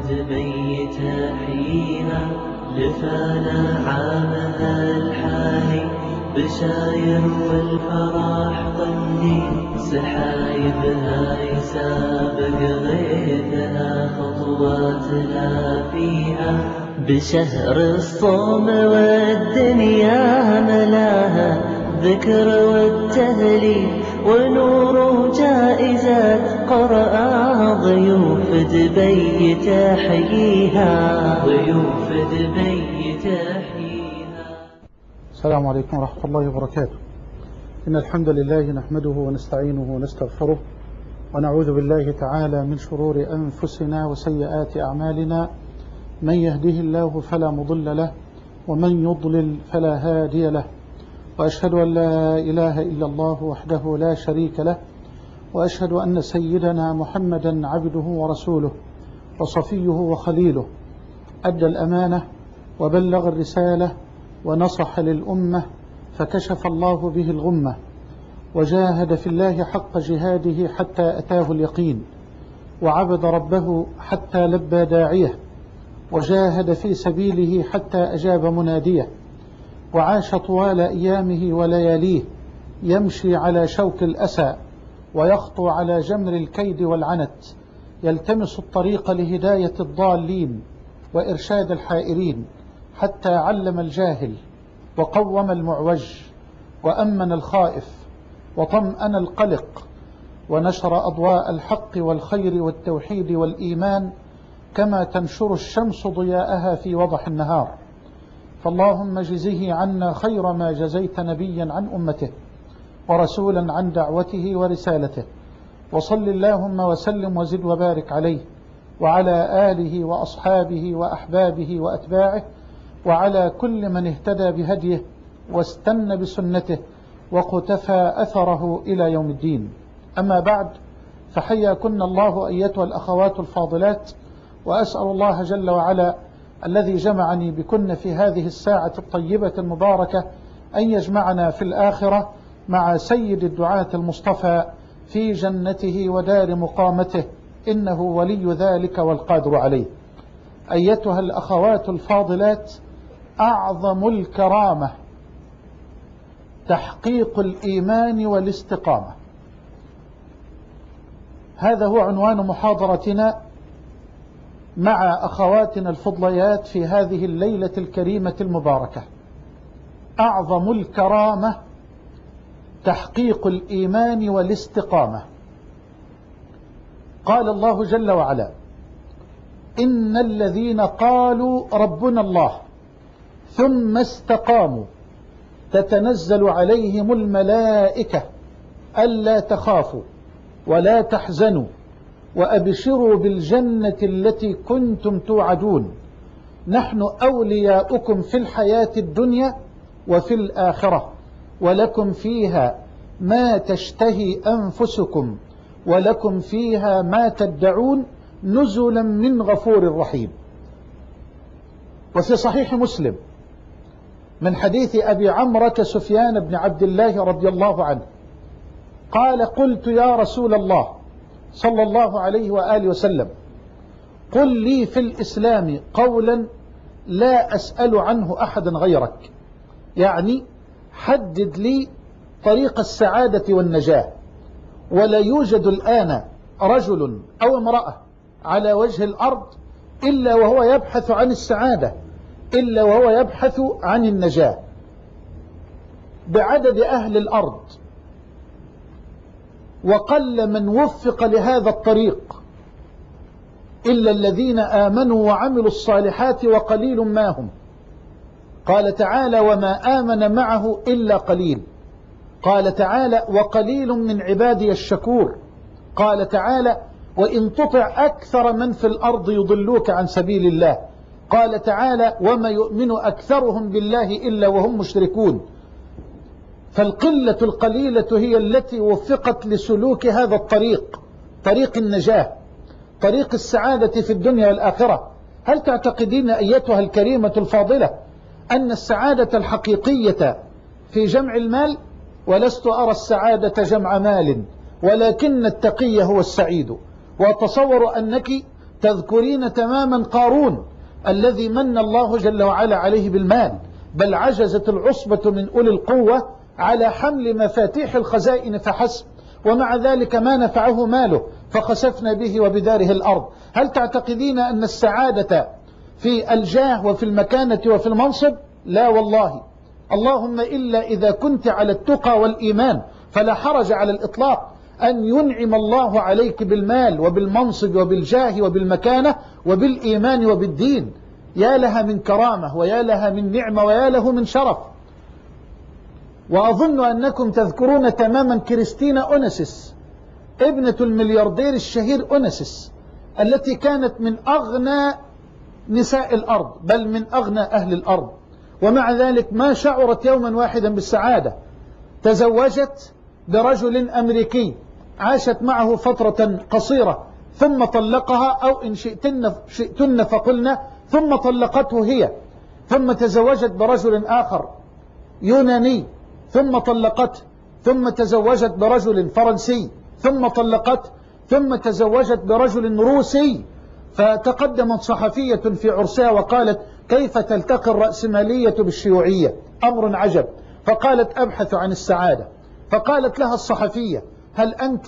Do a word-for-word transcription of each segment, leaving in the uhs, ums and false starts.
دبي تحييها لفانا عامها الحالي بشاير والفرح طندي سحايبها يسابق غيثها خطواتنا فيها بشهر الصوم والدنيا ملاها ذكر والتهليل ونور جائزات قرآن ضيوف دبي تحييها ضيوف دبي تحييها. السلام عليكم ورحمة الله وبركاته. إن الحمد لله نحمده ونستعينه ونستغفره ونعوذ بالله تعالى من شرور أنفسنا وسيئات أعمالنا، من يهده الله فلا مضل له ومن يضلل فلا هادي له، وأشهد أن لا إله إلا الله وحده لا شريك له، وأشهد أن سيدنا محمدا عبده ورسوله وصفيه وخليله، أدى الأمانة وبلغ الرسالة ونصح للأمة فكشف الله به الغمة، وجاهد في الله حق جهاده حتى أتاه اليقين، وعبد ربه حتى لبى داعيه، وجاهد في سبيله حتى أجاب مناديه، وعاش طوال أيامه ولياليه يمشي على شوك الأسى ويخطو على جمر الكيد والعنت، يلتمس الطريق لهداية الضالين وإرشاد الحائرين، حتى علم الجاهل وقوم المعوج وأمن الخائف وطمأن القلق، ونشر أضواء الحق والخير والتوحيد والإيمان كما تنشر الشمس ضياءها في وضح النهار. فاللهم جزه عنا خير ما جزيت نبيا عن أمته ورسولا عن دعوته ورسالته، وصل اللهم وسلم وزد وبارك عليه وعلى آله وأصحابه وأحبابه وأتباعه وعلى كل من اهتدى بهديه واستنى بسنته وقتفى أثره إلى يوم الدين. أما بعد، فحياكن الله أيتها الأخوات الفاضلات، وأسأل الله جل وعلا الذي جمعني بكن في هذه الساعة الطيبة المباركة أن يجمعنا في الآخرة مع سيد الدعاة المصطفى في جنته ودار مقامته، إنه ولي ذلك والقادر عليه. أيتها الأخوات الفاضلات، أعظم الكرامة تحقيق الإيمان والاستقامة. هذا هو عنوان محاضرتنا مع أخواتنا الفضليات في هذه الليلة الكريمة المباركة. أعظم الكرامة تحقيق الإيمان والاستقامة. قال الله جل وعلا: إن الذين قالوا ربنا الله ثم استقاموا تتنزل عليهم الملائكة ألا تخافوا ولا تحزنوا وأبشروا بالجنة التي كنتم توعدون، نحن أولياؤكم في الحياة الدنيا وفي الآخرة، ولكم فيها ما تشتهي أنفسكم ولكم فيها ما تدعون نزلا من غفور رحيم. وفي صحيح مسلم من حديث أبي عمرة سفيان بن عبد الله رضي الله عنه قال: قلت يا رسول الله صلى الله عليه وآله وسلم، قل لي في الإسلام قولا لا أسأل عنه أحدا غيرك، يعني حدد لي طريق السعادة والنجاة. ولا يوجد الآن رجل أو امرأة على وجه الأرض إلا وهو يبحث عن السعادة، إلا وهو يبحث عن النجاة. بعدد أهل الأرض وقل من وفق لهذا الطريق إلا الذين آمنوا وعملوا الصالحات وقليل ما هم. قال تعالى: وما آمن معه إلا قليل. قال تعالى: وقليل من عبادي الشكور. قال تعالى: وإن تطع أكثر من في الأرض يضلوك عن سبيل الله. قال تعالى: وما يؤمن أكثرهم بالله إلا وهم مشركون. فالقلة القليلة هي التي وفقت لسلوك هذا الطريق، طريق النجاة، طريق السعادة في الدنيا والآخرة. هل تعتقدين أيتها الكريمة الفاضلة أن السعادة الحقيقية في جمع المال؟ ولست أرى السعادة جمع مال، ولكن التقي هو السعيد. وأتصور أنك تذكرين تماما قارون الذي من الله جل وعلا عليه بالمال، بل عجزت العصبة من أولي القوة على حمل مفاتيح الخزائن فحسب، ومع ذلك ما نفعه ماله فخسفنا به وبداره الأرض. هل تعتقدين أن السعادة في الجاه وفي المكانة وفي المنصب؟ لا والله، اللهم إلا إذا كنت على التقى والإيمان، فلا حرج على الإطلاق أن ينعم الله عليك بالمال وبالمنصب وبالجاه وبالمكانة وبالإيمان وبالدين. يا لها من كرامة ويا لها من نعمة ويا له من شرف. وأظن أنكم تذكرون تماما كريستينا أونسيس ابنة الملياردير الشهير أونسيس، التي كانت من أغنى نساء الأرض، بل من أغنى أهل الأرض، ومع ذلك ما شعرت يوما واحدا بالسعادة. تزوجت برجل أمريكي، عاشت معه فترة قصيرة ثم طلقها، أو إن شئتن, شئتن فقلنا ثم طلقته هي، ثم تزوجت برجل آخر يوناني ثم طلقته، ثم تزوجت برجل فرنسي ثم طلقته، ثم تزوجت برجل روسي. فتقدمت صحفية في عرسها وقالت: كيف تلتقي الرأسمالية بالشيوعية؟ أمر عجب. فقالت: أبحث عن السعادة. فقالت لها الصحفية: هل أنت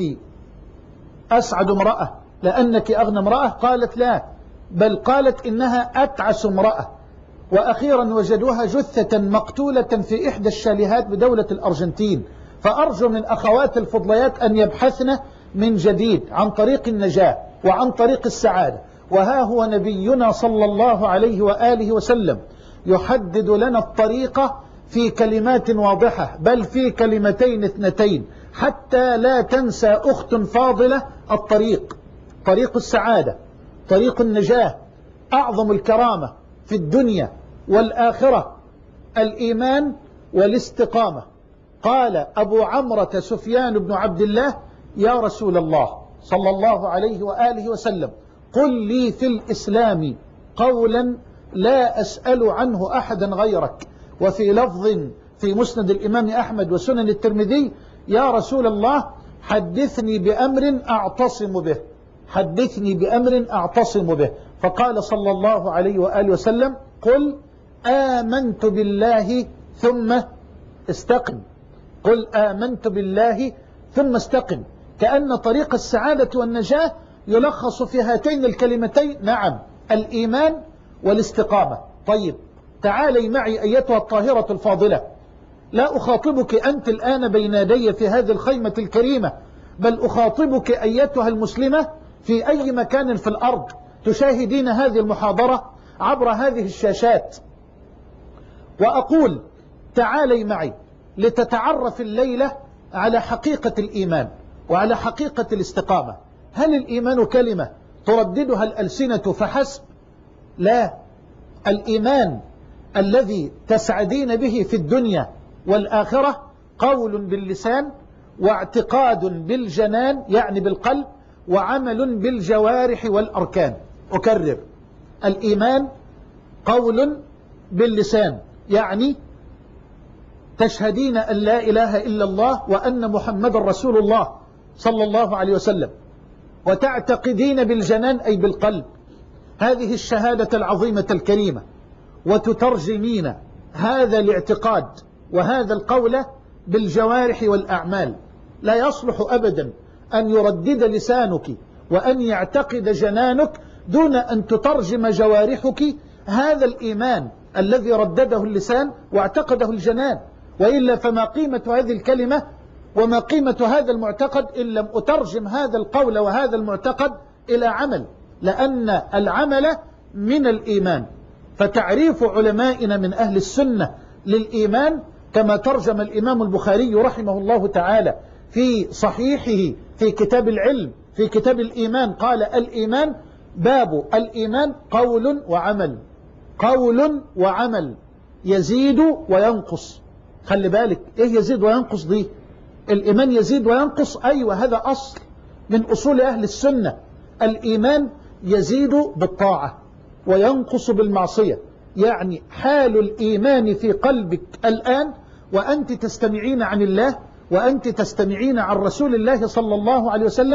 أسعد امرأة لأنك أغنى امرأة؟ قالت: لا، بل قالت إنها أتعس امرأة. وأخيرا وجدوها جثة مقتولة في إحدى الشاليهات بدولة الأرجنتين. فأرجو من أخوات الفضليات أن يبحثن من جديد عن طريق النجاة وعن طريق السعادة. وها هو نبينا صلى الله عليه وآله وسلم يحدد لنا الطريقة في كلمات واضحة، بل في كلمتين اثنتين، حتى لا تنسى أخت فاضلة الطريق، طريق السعادة، طريق النجاة، أعظم الكرامة في الدنيا والآخرة الإيمان والاستقامة. قال أبو عمرة سفيان بن عبد الله: يا رسول الله صلى الله عليه وآله وسلم، قل لي في الإسلام قولا لا أسأل عنه أحدا غيرك. وفي لفظ في مسند الإمام أحمد وسنن الترمذي: يا رسول الله حدثني بأمر أعتصم به، حدثني بأمر أعتصم به. فقال صلى الله عليه وآله وسلم: قل آمنت بالله ثم استقم، قل آمنت بالله ثم استقم. كأن طريق السعادة والنجاة يلخص في هاتين الكلمتين، نعم، الإيمان والاستقامة. طيب تعالي معي أيتها الطاهرة الفاضلة، لا أخاطبك أنت الآن بين يدي في هذه الخيمة الكريمة، بل أخاطبك أيتها المسلمة في أي مكان في الأرض تشاهدين هذه المحاضرة عبر هذه الشاشات، وأقول: تعالي معي لتتعرف الليلة على حقيقة الإيمان وعلى حقيقة الاستقامة. هل الإيمان كلمة ترددها الألسنة فحسب؟ لا، الإيمان الذي تسعدين به في الدنيا والآخرة قول باللسان، واعتقاد بالجنان يعني بالقلب، وعمل بالجوارح والأركان. أكرر: الإيمان قول باللسان، يعني تشهدين أن لا إله إلا الله وأن محمد رسول الله صلى الله عليه وسلم، وتعتقدين بالجنان أي بالقلب هذه الشهادة العظيمة الكريمة، وتترجمين هذا الاعتقاد وهذا القول بالجوارح والأعمال. لا يصلح أبدا أن يردد لسانك وأن يعتقد جنانك دون أن تترجم جوارحك هذا الإيمان الذي ردده اللسان واعتقده الجنان، وإلا فما قيمة هذه الكلمة وما قيمة هذا المعتقد إن لم أترجم هذا القول وهذا المعتقد إلى عمل، لأن العمل من الإيمان. فتعريف علمائنا من أهل السنة للإيمان كما ترجم الإمام البخاري رحمه الله تعالى في صحيحه في كتاب العلم في كتاب الإيمان، قال: الإيمان باب الإيمان قول وعمل، قول وعمل يزيد وينقص. خلي بالك، إيه يزيد وينقص دي؟ الإيمان يزيد وينقص، أيوة، هذا أصل من أصول أهل السنة. الإيمان يزيد بالطاعة وينقص بالمعصية، يعني حال الإيمان في قلبك الآن وأنت تستمعين عن الله وأنت تستمعين عن رسول الله صلى الله عليه وسلم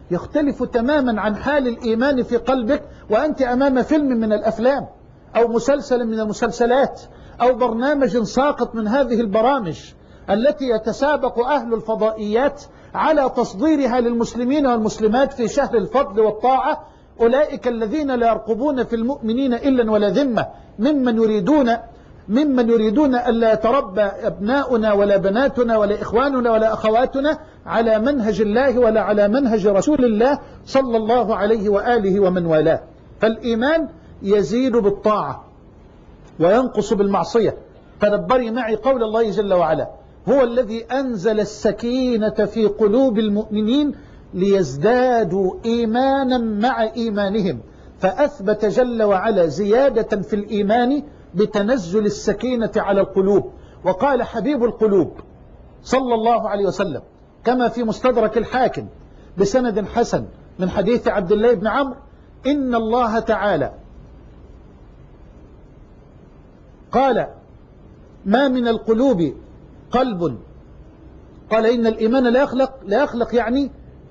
يختلف تماما عن حال الإيمان في قلبك وأنت أمام فيلم من الأفلام أو مسلسل من المسلسلات أو برنامج ساقط من هذه البرامج التي يتسابق أهل الفضائيات على تصديرها للمسلمين والمسلمات في شهر الفضل والطاعة. أولئك الذين لا يرقبون في المؤمنين إلا ولا ذمة، ممن يريدون ممن يريدون ألا يتربى أبناؤنا ولا بناتنا ولا إخواننا ولا أخواتنا على منهج الله ولا على منهج رسول الله صلى الله عليه وآله ومن والاه. فالإيمان يزيد بالطاعة وينقص بالمعصية. تدبري معي قول الله جل وعلا: هو الذي أنزل السكينة في قلوب المؤمنين ليزدادوا إيمانا مع إيمانهم، فأثبت جل وعلا زيادة في الإيمان بتنزل السكينة على القلوب. وقال حبيب القلوب صلى الله عليه وسلم كما في مستدرك الحاكم بسند حسن من حديث عبد الله بن عمرو: إن الله تعالى قال: ما من القلوب قلب، قال إن الإيمان لا يخلق، لا يخلق يعني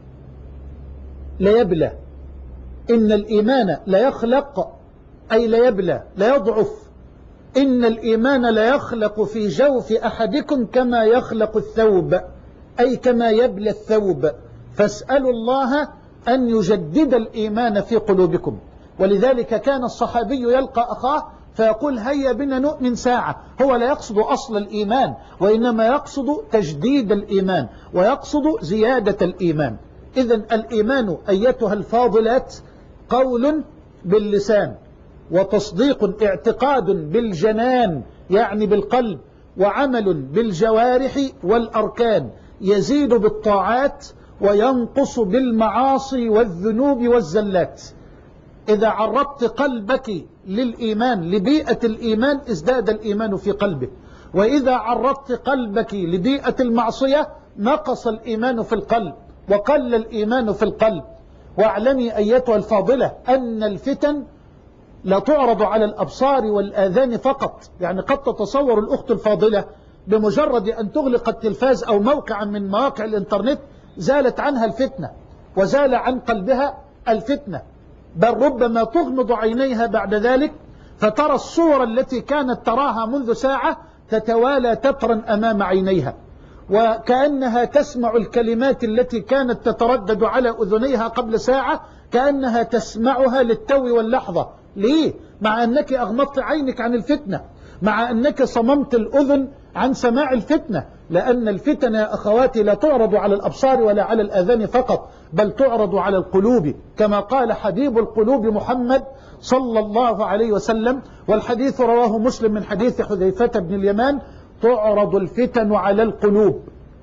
لا يبلى، إن الإيمان لا يخلق أي لا يبلى لا يضعف، إن الإيمان لا يخلق في جوف أحدكم كما يخلق الثوب أي كما يبلى الثوب، فاسألوا الله أن يجدد الإيمان في قلوبكم. ولذلك كان الصحابي يلقى أخاه فيقول: هيا بنا نؤمن ساعة. هو لا يقصد أصل الإيمان، وإنما يقصد تجديد الإيمان ويقصد زيادة الإيمان. إذن الإيمان أيتها الفاضلات قول باللسان، وتصديق اعتقاد بالجنان يعني بالقلب، وعمل بالجوارح والأركان، يزيد بالطاعات وينقص بالمعاصي والذنوب والزلات. إذا عرضت قلبك للإيمان لبيئة الإيمان ازداد الإيمان في قلبك، وإذا عرضت قلبك لبيئة المعصية نقص الإيمان في القلب وقل الإيمان في القلب. واعلمي أيتها الفاضلة أن الفتن لا تعرض على الأبصار والآذان فقط. يعني قد تتصور الأخت الفاضلة بمجرد أن تغلق التلفاز أو موقعا من مواقع الإنترنت زالت عنها الفتنة وزال عن قلبها الفتنة، بل ربما تغمض عينيها بعد ذلك فترى الصور التي كانت تراها منذ ساعة تتوالى تترا أمام عينيها، وكأنها تسمع الكلمات التي كانت تتردد على أذنيها قبل ساعة كأنها تسمعها للتو واللحظة. ليه؟ مع أنك أغمضت عينك عن الفتنة، مع أنك صممت الأذن عن سماع الفتنة، لأن الفتن يا أخواتي لا تعرض على الأبصار ولا على الآذان فقط، بل تعرض على القلوب، كما قال حبيب القلوب محمد صلى الله عليه وسلم، والحديث رواه مسلم من حديث حذيفة بن اليمان: تعرض الفتن على القلوب.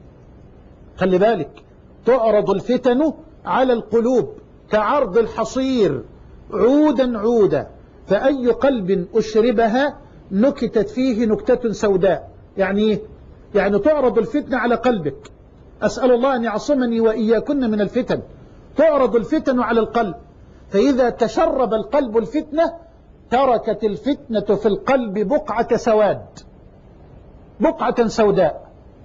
خلي بالك، تعرض الفتن على القلوب كعرض الحصير عودا عودا، فأي قلب أشربها نكتت فيه نكتة سوداء. يعني يعني تعرض الفتنة على قلبك، أسأل الله أن يعصمني وإياكن من الفتن. تعرض الفتن على القلب، فإذا تشرب القلب الفتنة تركت الفتنة في القلب بقعة سواد، بقعة سوداء،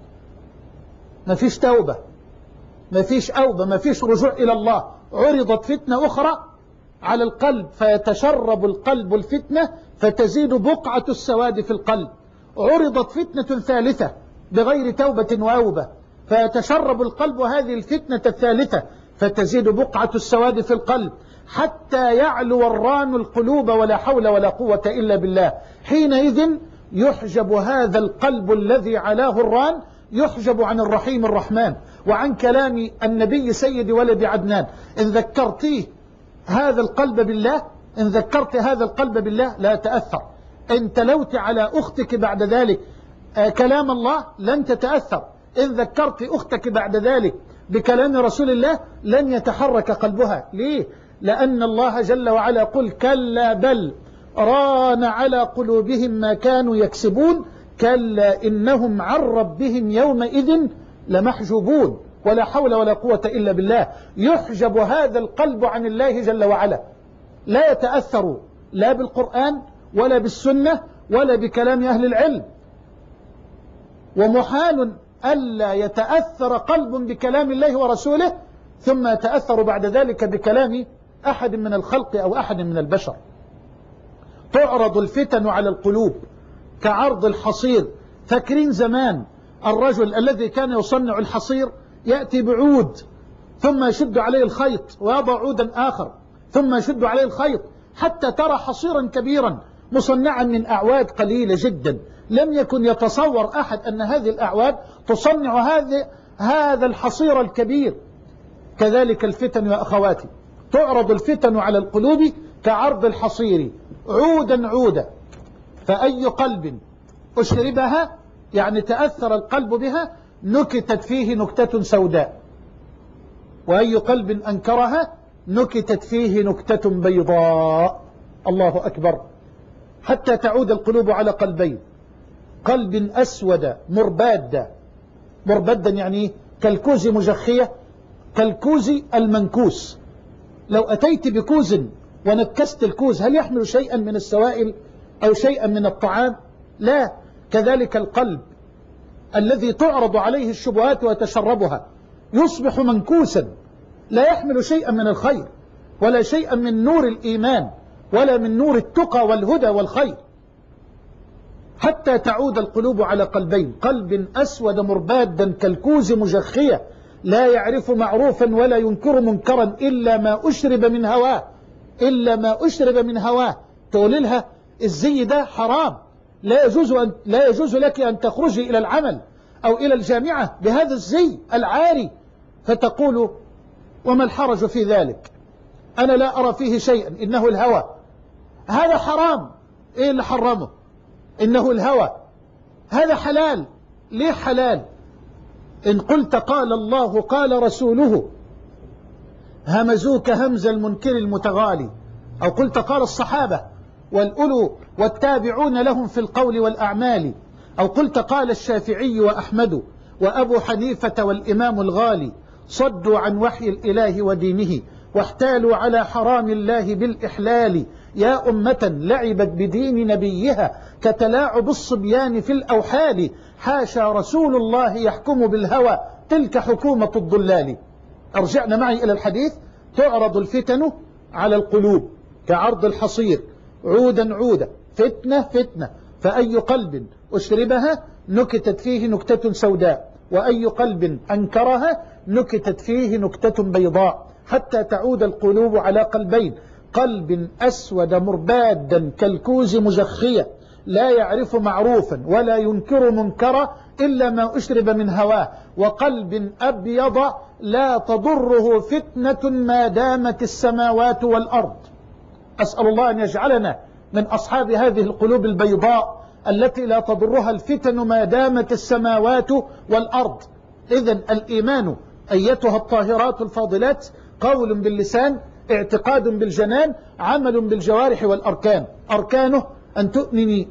ما فيش توبة، ما فيش أوبة، ما فيش رجوع إلى الله. عرضت فتنة أخرى على القلب فيتشرب القلب الفتنة فتزيد بقعة السواد في القلب. عرضت فتنة ثالثة بغير توبة وأوبة فيتشرب القلب هذه الفتنة الثالثة فتزيد بقعة السواد في القلب، حتى يعلو الران القلوب ولا حول ولا قوة إلا بالله. حينئذ يحجب هذا القلب الذي علاه الران، يحجب عن الرحيم الرحمن وعن كلام النبي سيد ولد عدنان: إن ذكرتيه هذا القلب بالله، إن ذكرت هذا القلب بالله لا تأثر. إن تلوت على أختك بعد ذلك كلام الله لن تتأثر. إن ذكرت أختك بعد ذلك بكلام رسول الله لن يتحرك قلبها. ليه؟ لأن الله جل وعلا قل: كلا بل ران على قلوبهم ما كانوا يكسبون، كلا إنهم عن ربهم يومئذ لمحجوبون. ولا حول ولا قوة إلا بالله. يحجب هذا القلب عن الله جل وعلا، لا يتأثر لا بالقرآن ولا بالسنة ولا بكلام أهل العلم. ومحال ألا يتأثر قلب بكلام الله ورسوله ثم يتأثر بعد ذلك بكلام أحد من الخلق أو أحد من البشر. تعرض الفتن على القلوب كعرض الحصير. فاكرين زمان الرجل الذي كان يصنع الحصير يأتي بعود ثم يشد عليه الخيط ويضع عودا آخر ثم يشد عليه الخيط حتى ترى حصيرا كبيرا مصنعا من أعواد قليلة جدا. لم يكن يتصور أحد أن هذه الأعواد تصنع هذا هذا الحصير الكبير. كذلك الفتن يا أخواتي، تعرض الفتن على القلوب كعرض الحصير عودا عودا، فأي قلب أشربها يعني تأثر القلب بها نكتت فيه نكتة سوداء، وأي قلب أنكرها نكتت فيه نكتة بيضاء. الله أكبر. حتى تعود القلوب على قلبين، قلب أسود مربادا. مربادا يعني كالكوز مجخية، كالكوز المنكوس. لو أتيت بكوز ونكست الكوز هل يحمل شيئا من السوائل أو شيئا من الطعام؟ لا. كذلك القلب الذي تعرض عليه الشبهات ويتشربها يصبح منكوسا، لا يحمل شيئا من الخير ولا شيئا من نور الإيمان ولا من نور التقى والهدى والخير. حتى تعود القلوب على قلبين، قلب أسود مربادا كالكوز مجخية لا يعرف معروفا ولا ينكر منكرا إلا ما أشرب من هواه، إلا ما أشرب من هواه. تقول لها الزي ده حرام، لا يجوز أن لا يجوز لك أن تخرجي إلى العمل أو إلى الجامعة بهذا الزي العاري، فتقول وما الحرج في ذلك؟ أنا لا أرى فيه شيئا، إنه الهوى. هذا حرام، إيه اللي حرمه؟ إنه الهوى. هذا حلال، ليه حلال؟ إن قلت قال الله قال رسوله همزوك همز المنكر المتغالي، أو قلت قال الصحابة والأولو والتابعون لهم في القول والأعمال، أو قلت قال الشافعي وأحمد وأبو حنيفة والإمام الغالي، صدوا عن وحي الإله ودينه واحتالوا على حرام الله بالإحلال. يا أمة لعبت بدين نبيها كتلاعب الصبيان في الأوحال، حاشا رسول الله يحكم بالهوى تلك حكومة الضلال. أرجعنا معي إلى الحديث. تعرض الفتن على القلوب كعرض الحصير عودا عودا، فتنة فتنة، فأي قلب أشربها نكتت فيه نكتة سوداء، وأي قلب أنكرها نكتت فيه نكتة بيضاء. حتى تعود القلوب على قلبين، قلب أسود مربادا كالكوز مجخية لا يعرف معروفا ولا ينكر منكرا إلا ما أشرب من هواه، وقلب أبيض لا تضره فتنة ما دامت السماوات والأرض. أسأل الله أن يجعلنا من أصحاب هذه القلوب البيضاء التي لا تضرها الفتن ما دامت السماوات والأرض. إذن الإيمان أيتها الطاهرات الفاضلات قول باللسان، اعتقاد بالجنان، عمل بالجوارح والأركان. أركانه أن تؤمني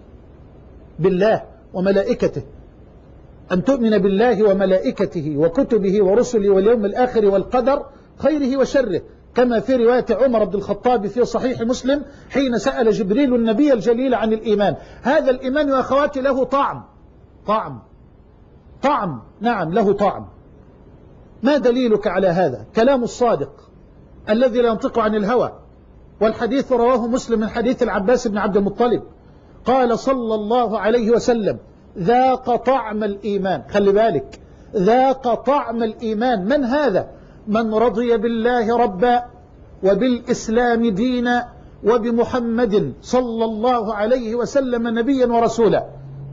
بالله وملائكته، أن تؤمن بالله وملائكته وكتبه ورسله واليوم الآخر والقدر خيره وشره، كما في رواية عمر بن الخطاب في صحيح مسلم حين سأل جبريل النبي الجليل عن الإيمان. هذا الإيمان يا أخواتي له طعم، طعم طعم نعم له طعم. ما دليلك على هذا؟ كلام الصادق الذي لا ينطق عن الهوى، والحديث رواه مسلم من حديث العباس بن عبد المطلب قال صلى الله عليه وسلم ذاق طعم الإيمان. خلي بالك، ذاق طعم الإيمان. من هذا؟ من رضي بالله ربا وبالإسلام دينا وبمحمد صلى الله عليه وسلم نبيا ورسولا.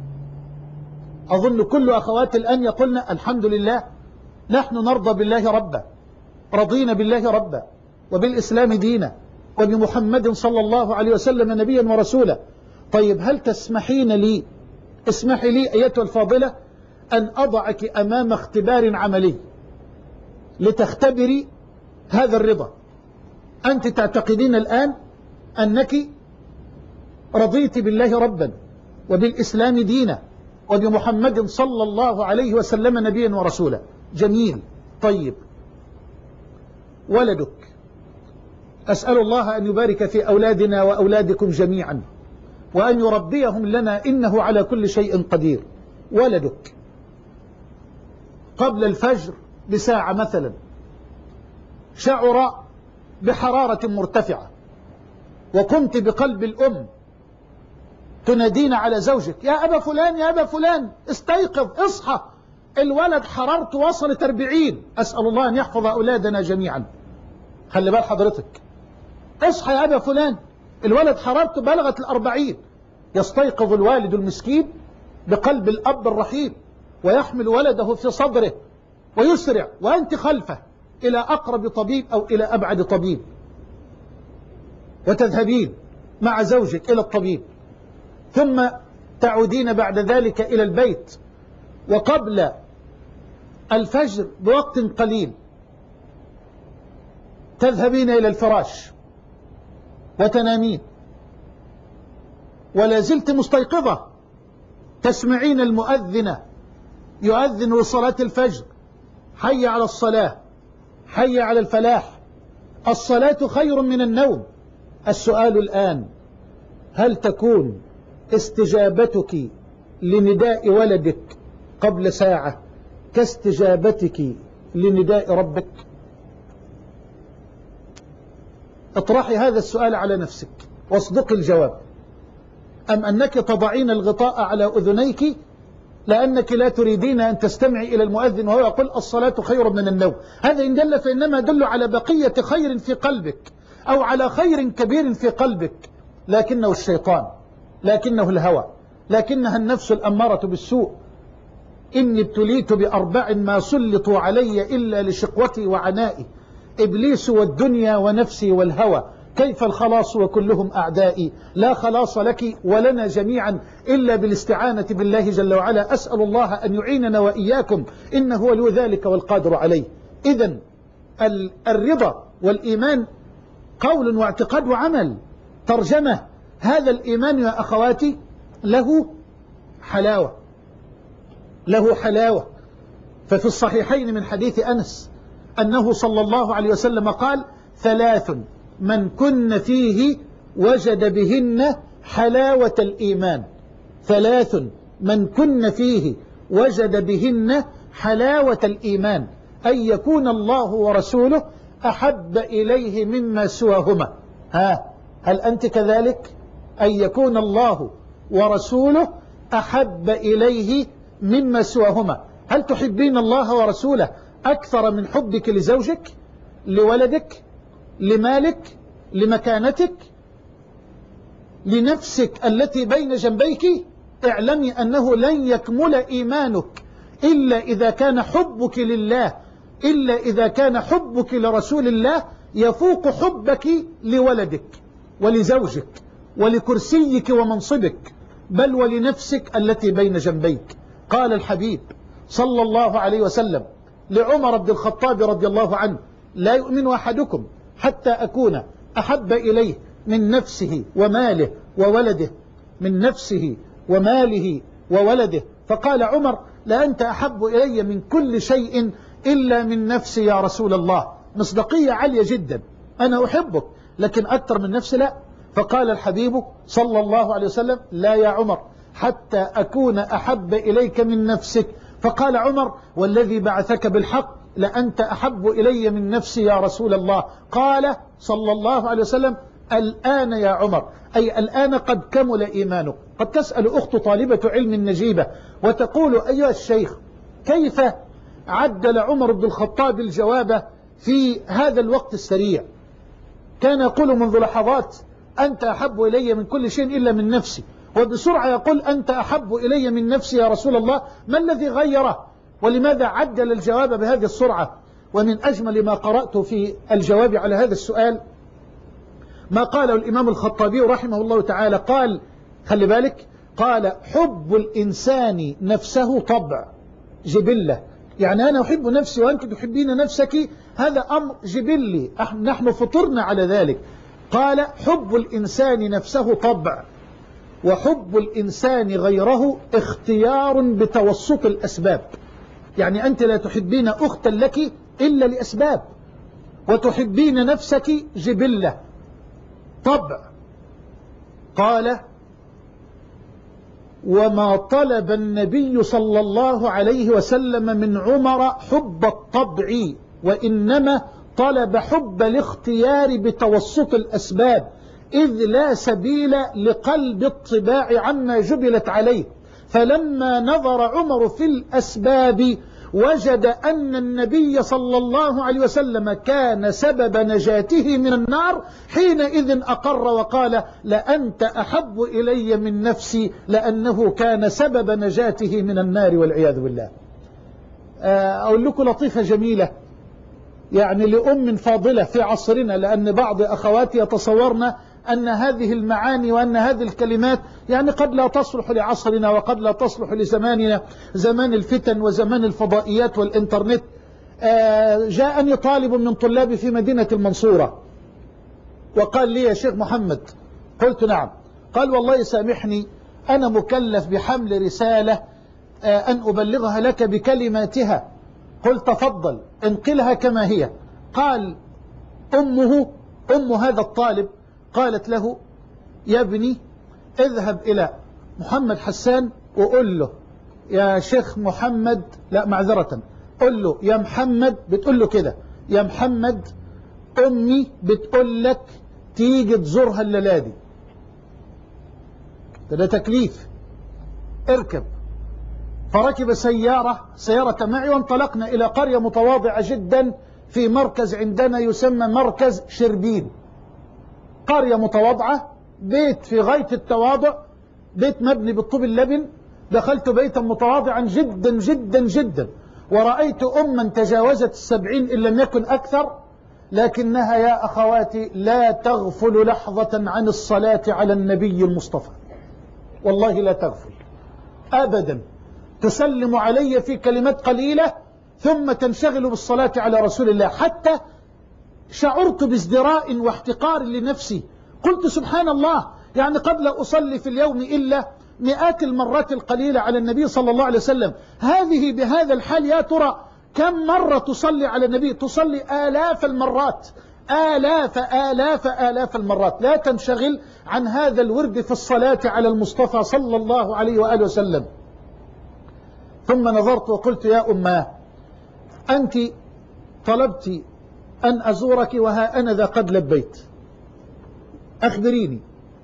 أظن كل أخوات الآن يقولن الحمد لله نحن نرضى بالله ربا، رضينا بالله ربا وبالإسلام دينا وبمحمد صلى الله عليه وسلم نبيا ورسولا. طيب هل تسمحين لي، اسمحي لي أيتها الفاضلة أن أضعك أمام اختبار عملي لتختبري هذا الرضا. أنت تعتقدين الآن أنك رضيت بالله ربا وبالإسلام دينا وبمحمد صلى الله عليه وسلم نبيا ورسولا. جميل. طيب ولدك، أسأل الله أن يبارك في أولادنا وأولادكم جميعا وأن يربيهم لنا إنه على كل شيء قدير. ولدك قبل الفجر بساعة مثلا شعر بحرارة مرتفعة، وقمت بقلب الأم تنادين على زوجك: يا أبا فلان يا أبا فلان استيقظ اصحى، الولد حرارته وصلت أربعين. أسأل الله أن يحفظ أولادنا جميعا. خلي بال حضرتك، اصحى يا أبا فلان، الولد حرارته بلغت الأربعين. يستيقظ الوالد المسكين بقلب الأب الرحيم، ويحمل ولده في صدره ويسرع، وأنت خلفه إلى أقرب طبيب أو إلى أبعد طبيب، وتذهبين مع زوجك إلى الطبيب، ثم تعودين بعد ذلك إلى البيت، وقبل الفجر بوقت قليل تذهبين إلى الفراش وتنامين، ولا زلت مستيقظة تسمعين المؤذن يؤذن لصلاة الفجر: حي على الصلاة، حي على الفلاح، الصلاة خير من النوم. السؤال الآن: هل تكون استجابتك لنداء ولدك قبل ساعة كاستجابتك لنداء ربك؟ اطرحي هذا السؤال على نفسك واصدقي الجواب، أم أنك تضعين الغطاء على أذنيك لأنك لا تريدين أن تستمعي إلى المؤذن وهو يقول الصلاة خير من النوم؟ هذا إن دل فإنما دل على بقية خير في قلبك، أو على خير كبير في قلبك، لكنه الشيطان، لكنه الهوى، لكنها النفس الأمارة بالسوء. إني ابتليت بأربع ما سلطوا علي إلا لشقوتي وعنائي: إبليس والدنيا ونفسي والهوى، كيف الخلاص وكلهم أعدائي؟ لا خلاص لك ولنا جميعا إلا بالاستعانة بالله جل وعلا. أسأل الله أن يعيننا وإياكم، إنه ولي ذلك والقادر عليه. إذن الرضا والإيمان قول واعتقاد وعمل. ترجمة: هذا الإيمان يا أخواتي له حلاوة، له حلاوة. ففي الصحيحين من حديث أنس أنه صلى الله عليه وسلم قال: ثلاث من كن فيه وجد بهن حلاوة الإيمان. ثلاث من كن فيه وجد بهن حلاوة الإيمان: أن يكون الله ورسوله أحب إليه مما سواهما. ها، هل أنت كذلك؟ أن يكون الله ورسوله أحب إليه مما سواهما. هل تحبين الله ورسوله أكثر من حبك لزوجك، لولدك، لمالك، لمكانتك، لنفسك التي بين جنبيك؟ اعلمي أنه لن يكمل إيمانك إلا إذا كان حبك لله، إلا إذا كان حبك لرسول الله يفوق حبك لولدك ولزوجك ولكرسيك ومنصبك، بل ولنفسك التي بين جنبيك. قال الحبيب صلى الله عليه وسلم لعمر بن الخطاب رضي الله عنه: لا يؤمن أحدكم حتى أكون أحب إليه من نفسه وماله وولده، من نفسه وماله وولده. فقال عمر: لا أنت أحب إلي من كل شيء إلا من نفسي يا رسول الله. مصداقية عالية جدا، أنا أحبك لكن أكثر من نفسي لا. فقال الحبيب صلى الله عليه وسلم: لا يا عمر، حتى أكون أحب إليك من نفسك. فقال عمر: والذي بعثك بالحق لأنت أحب إلي من نفسي يا رسول الله. قال صلى الله عليه وسلم: الآن يا عمر، أي الآن قد كمل إيمانك. قد تسأل أخت طالبة علم نجيبة وتقول: أيها الشيخ، كيف عدل عمر بن الخطاب الجواب في هذا الوقت السريع؟ كان يقول منذ لحظات: أنت أحب إلي من كل شيء إلا من نفسي، وبسرعة يقول: أنت أحب إلي من نفسي يا رسول الله. ما الذي غيره؟ ولماذا عدل الجواب بهذه السرعة؟ ومن أجمل ما قرأت في الجواب على هذا السؤال ما قاله الإمام الخطابي رحمه الله تعالى. قال، خلي بالك، قال: حب الإنسان نفسه طبع جبلة. يعني أنا أحب نفسي وأنت تحبين نفسك، هذا أمر جبلي، نحن فطرنا على ذلك. قال: حب الإنسان نفسه طبع، وحب الإنسان غيره اختيار بتوسط الأسباب. يعني أنت لا تحبين أختا لك إلا لأسباب، وتحبين نفسك جبلة طبع. قال: وما طلب النبي صلى الله عليه وسلم من عمر حب الطبع، وإنما طلب حب الاختيار بتوسط الأسباب، إذ لا سبيل لقلب الطباع عما جبلت عليه. فلما نظر عمر في الأسباب وجد أن النبي صلى الله عليه وسلم كان سبب نجاته من النار، حينئذ أقر وقال: لأنت أحب إلي من نفسي، لأنه كان سبب نجاته من النار والعياذ بالله. أقول لكم لطيفة جميلة يعني لأم فاضلة في عصرنا، لأن بعض أخواتي يتصورن أن هذه المعاني وأن هذه الكلمات يعني قد لا تصلح لعصرنا وقد لا تصلح لزماننا، زمان الفتن وزمان الفضائيات والإنترنت. جاءني طالب من طلابي في مدينة المنصورة وقال لي: يا شيخ محمد. قلت: نعم. قال: والله سامحني، أنا مكلف بحمل رسالة أن أبلغها لك بكلماتها. قلت: تفضل انقلها كما هي. قال: أمه أم هذا الطالب قالت له: يا ابني اذهب إلى محمد حسان وقل له يا شيخ محمد، لا معذرة، قل له يا محمد، بتقول له كده: يا محمد أمي بتقول لك تيجي تزورها الليلة دي. ده تكليف. اركب. فركب سيارة سيارة معي وانطلقنا إلى قرية متواضعة جدا في مركز عندنا يسمى مركز شربين. قرية متواضعة، بيت في غاية التواضع، بيت مبني بالطوب اللبن. دخلت بيتا متواضعا جدا جدا جدا، ورأيت أما تجاوزت السبعين إن لم يكن أكثر، لكنها يا أخواتي لا تغفل لحظة عن الصلاة على النبي المصطفى، والله لا تغفل أبدا. تسلم علي في كلمات قليلة ثم تنشغل بالصلاة على رسول الله، حتى شعرت بازدراء واحتقار لنفسي. قلت: سبحان الله، يعني قد لا أصلي في اليوم إلا مئات المرات القليلة على النبي صلى الله عليه وسلم، هذه بهذا الحال يا ترى كم مرة تصلي على النبي؟ تصلي آلاف المرات، آلاف آلاف آلاف المرات. لا تنشغل عن هذا الورد في الصلاة على المصطفى صلى الله عليه وآله وسلم. ثم نظرت وقلت: يا أماه، أنت طلبت أن أزورك وها أنا ذا قد لبيت، أخبريني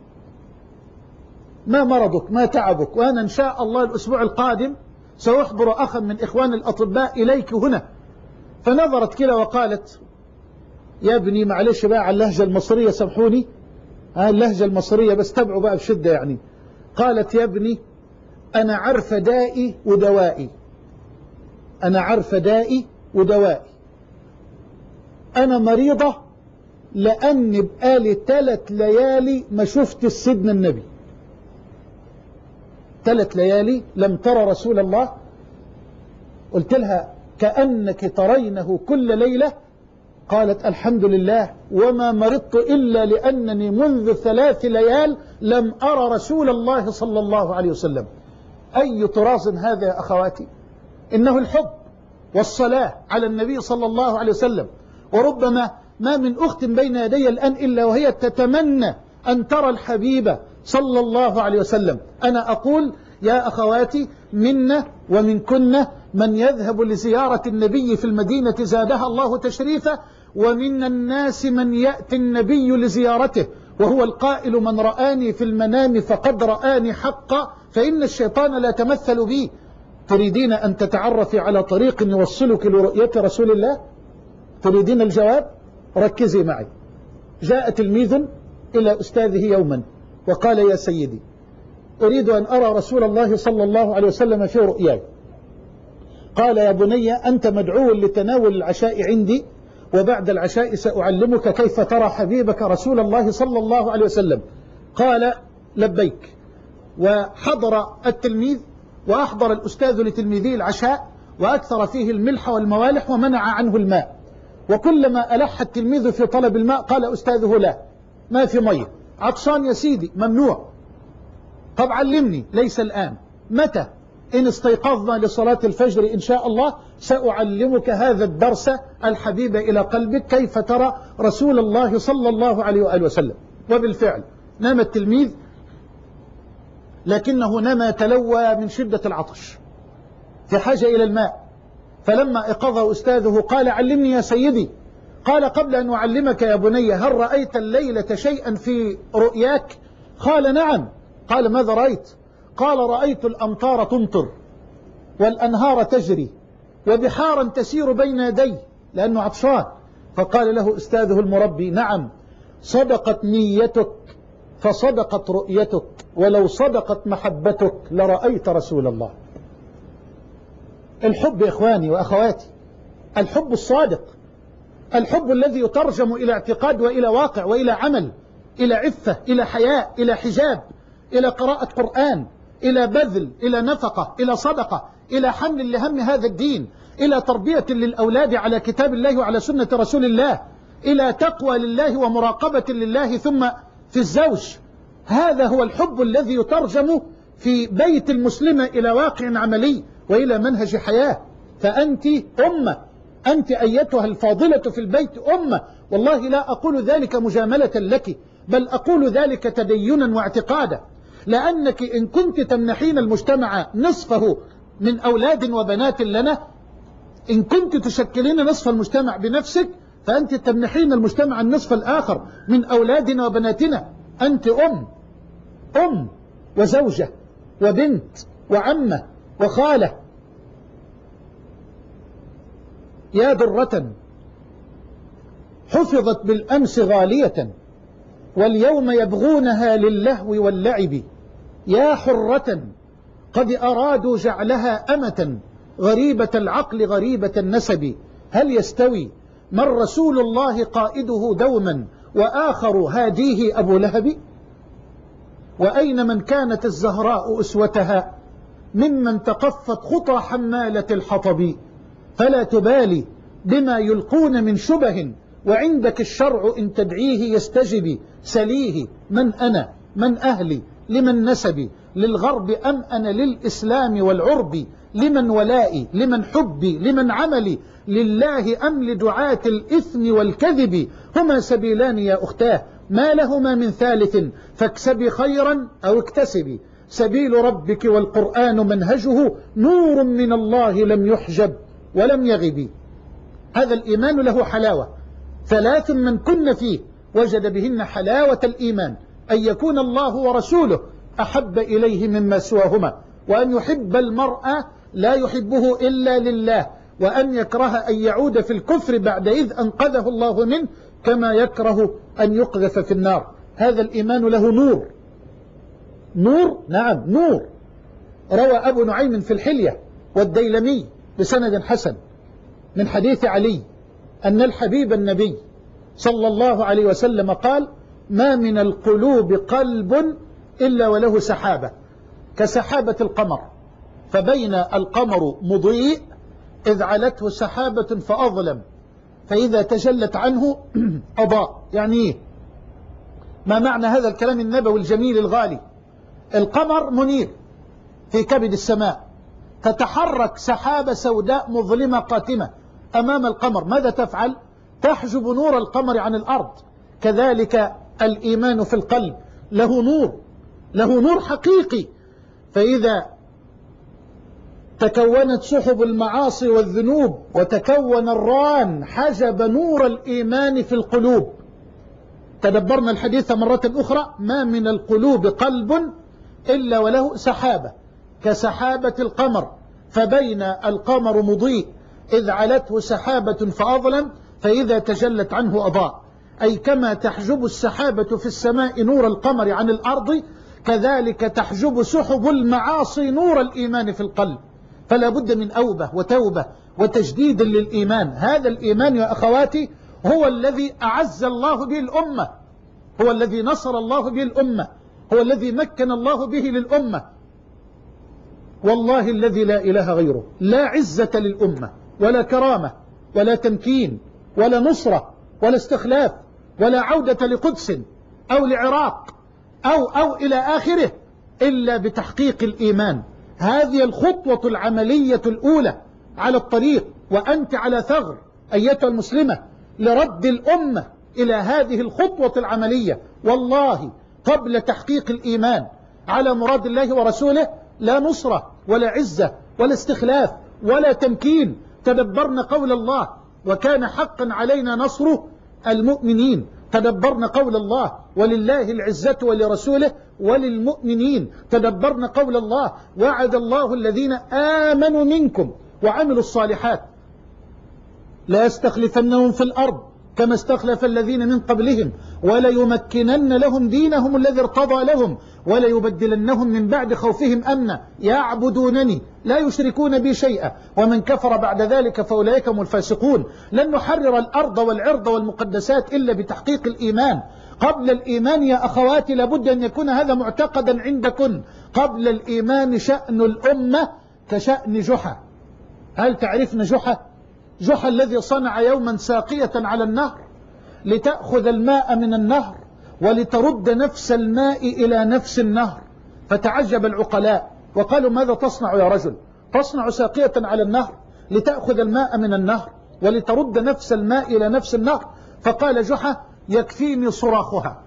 ما مرضك، ما تعبك، وأنا إن شاء الله الأسبوع القادم سأحضر أخا من إخوان الأطباء إليك هنا. فنظرت كده وقالت: يا ابني معلش بقى على اللهجة المصرية، سامحوني، ها اللهجة المصرية بس تبعوا بقى بشدة يعني. قالت: يا ابني أنا عارفة دائي ودوائي، أنا عارفة دائي ودوائي، أنا مريضة لأني بقالي ثلاث ليالي ما شفت سيدنا النبي، ثلاث ليالي لم ترى رسول الله. قلت لها: كأنك ترينه كل ليلة. قالت: الحمد لله، وما مرضت إلا لأنني منذ ثلاث ليال لم أرى رسول الله صلى الله عليه وسلم. أي طراز هذا يا أخواتي؟ إنه الحب والصلاة على النبي صلى الله عليه وسلم. وربما ما من أخت بين يدي الآن إلا وهي تتمنى أن ترى الحبيب صلى الله عليه وسلم. أنا أقول يا أخواتي، منا ومن كنا من يذهب لزيارة النبي في المدينة زادها الله تشريفا، ومن الناس من يأتي النبي لزيارته وهو القائل: من رآني في المنام فقد رآني حقا، فإن الشيطان لا يتمثل بي. تريدين أن تتعرفي على طريق يوصلك لرؤية رسول الله؟ تريدين الجواب؟ ركزي معي. جاء تلميذ إلى أستاذه يوما وقال: يا سيدي، أريد أن أرى رسول الله صلى الله عليه وسلم في رؤياي. قال: يا بني، أنت مدعو لتناول العشاء عندي، وبعد العشاء سأعلمك كيف ترى حبيبك رسول الله صلى الله عليه وسلم. قال: لبيك. وحضر التلميذ وأحضر الأستاذ لتلميذه العشاء، وأكثر فيه الملح والموالح ومنع عنه الماء. وكلما ألح التلميذ في طلب الماء قال أستاذه: لا، ما في مية، عطشان يا سيدي، ممنوع. طب علمني. ليس الآن، متى؟ إن استيقظنا لصلاة الفجر إن شاء الله سأعلمك هذا الدرس الحبيب إلى قلبك، كيف ترى رسول الله صلى الله عليه وآله وسلم. وبالفعل نام التلميذ، لكنه نام تلوى من شدة العطش، في حاجة إلى الماء. فلما ايقظه أستاذه قال: علمني يا سيدي. قال قبل أن أعلمك يا بني هل رأيت الليلة شيئا في رؤياك؟ قال نعم. قال ماذا رأيت؟ قال رأيت الأمطار تمطر والأنهار تجري وبحارا تسير بين يدي لأنه عطشان. فقال له أستاذه المربي نعم صدقت نيتك فصدقت رؤيتك، ولو صدقت محبتك لرأيت رسول الله. الحب يا إخواني وأخواتي، الحب الصادق، الحب الذي يترجم إلى اعتقاد وإلى واقع وإلى عمل، إلى عفة، إلى حياء، إلى حجاب، إلى قراءة قرآن، إلى بذل، إلى نفقة، إلى صدقة، إلى حمل لهم هذا الدين، إلى تربية للأولاد على كتاب الله وعلى سنة رسول الله، إلى تقوى لله ومراقبة لله، ثم في الزوج. هذا هو الحب الذي يترجم في بيت المسلمة إلى واقع عملي وإلى منهج حياة. فأنت أمة، أنت أيتها الفاضلة في البيت أمة، والله لا أقول ذلك مجاملة لك، بل أقول ذلك تدينا واعتقادا، لأنك إن كنت تمنحين المجتمع نصفه من أولاد وبنات لنا، إن كنت تشكلين نصف المجتمع بنفسك، فأنت تمنحين المجتمع النصف الآخر من أولادنا وبناتنا. أنت أم، أم وزوجة وبنت وعمة وخالة. يا درة حفظت بالأمس غالية واليوم يبغونها للهو واللعب، يا حرة قد أرادوا جعلها أمة غريبة العقل غريبة النسب، هل يستوي من رسول الله قائده دوما وآخر هاديه أبو لهب؟ وأين من كانت الزهراء أسوتها ممن تقفت خطى حمالة الحطب؟ فلا تبالي بما يلقون من شبه وعندك الشرع إن تدعيه يستجب، سليه من أنا من أهلي لمن نسبي، للغرب أم أنا للإسلام والعرب، لمن ولائي لمن حبي لمن عملي، لله أم لدعاة الإثم والكذب، هما سبيلان يا أختاه ما لهما من ثالث، فاكسبي خيرا أو اكتسبي، سبيل ربك والقرآن منهجه نور من الله لم يحجب ولم يغب. هذا الإيمان له حلاوة، ثلاث من كن فيه وجد بهن حلاوة الإيمان: أن يكون الله ورسوله أحب إليه مما سواهما، وأن يحب المرء لا يحبه إلا لله، وأن يكره أن يعود في الكفر بعد إذ أنقذه الله منه، كما يكره أن يقذف في النار. هذا الإيمان له نور. نور، نعم نور. روى أبو نعيم في الحلية والديلمي بسند حسن من حديث علي أن الحبيب النبي صلى الله عليه وسلم قال: ما من القلوب قلب إلا وله سحابة كسحابة القمر، فبين القمر مضيء إذ علته سحابة فأظلم، فإذا تجلت عنه أضاء. يعني إيه؟ ما معنى هذا الكلام النبوي الجميل الغالي؟ القمر منير في كبد السماء، تتحرك سحابة سوداء مظلمة قاتمة أمام القمر، ماذا تفعل؟ تحجب نور القمر عن الأرض. كذلك الإيمان في القلب له نور، له نور حقيقي، فإذا تكونت سحب المعاصي والذنوب وتكون الران حجب نور الإيمان في القلوب. تدبرنا الحديث مرة أخرى: ما من القلوب قلب إلا وله سحابة كسحابة القمر، فبين القمر مضيء إذ علته سحابة فأظلم، فإذا تجلت عنه أضاء. أي كما تحجب السحابة في السماء نور القمر عن الأرض، كذلك تحجب سحب المعاصي نور الإيمان في القلب. فلا بد من أوبة وتوبة وتجديد للإيمان. هذا الإيمان يا أخواتي هو الذي أعز الله به الأمة، هو الذي نصر الله به الأمة، هو الذي مكن الله به للأمة. والله الذي لا إله غيره لا عزة للأمة ولا كرامة ولا تمكين ولا نصرة ولا استخلاف ولا عودة لقدس أو لعراق أو أو إلى آخره إلا بتحقيق الإيمان. هذه الخطوة العملية الأولى على الطريق، وأنت على ثغر أيتها المسلمة لرد الأمة إلى هذه الخطوة العملية. والله قبل تحقيق الإيمان على مراد الله ورسوله لا نصرة ولا عزة ولا استخلاف ولا تمكين. تدبرنا قول الله: وكان حقا علينا نصر المؤمنين. تدبرنا قول الله ولله العزة ولرسوله وللمؤمنين. تدبرنا قول الله وعد الله الذين آمنوا منكم وعملوا الصالحات لا يستخلفنهم في الأرض كما استخلف الذين من قبلهم وليمكنن لهم دينهم الذي ارتضى لهم وليبدلنهم من بعد خوفهم أمنا يعبدونني لا يشركون بي شيئا ومن كفر بعد ذلك فأولئك هم الفاسقون. لن نحرر الأرض والعرض والمقدسات إلا بتحقيق الإيمان. قبل الإيمان يا أخواتي لابد أن يكون هذا معتقدا عندكن. قبل الإيمان شأن الأمة كشأن جحا. هل تعرفن جحا؟ جحا الذي صنع يوما ساقية على النهر لتأخذ الماء من النهر ولترد نفس الماء إلى نفس النهر. فتعجب العقلاء وقالوا ماذا تصنع يا رجل؟ تصنع ساقية على النهر لتأخذ الماء من النهر ولترد نفس الماء إلى نفس النهر. فقال جحا يكفيني صراخها،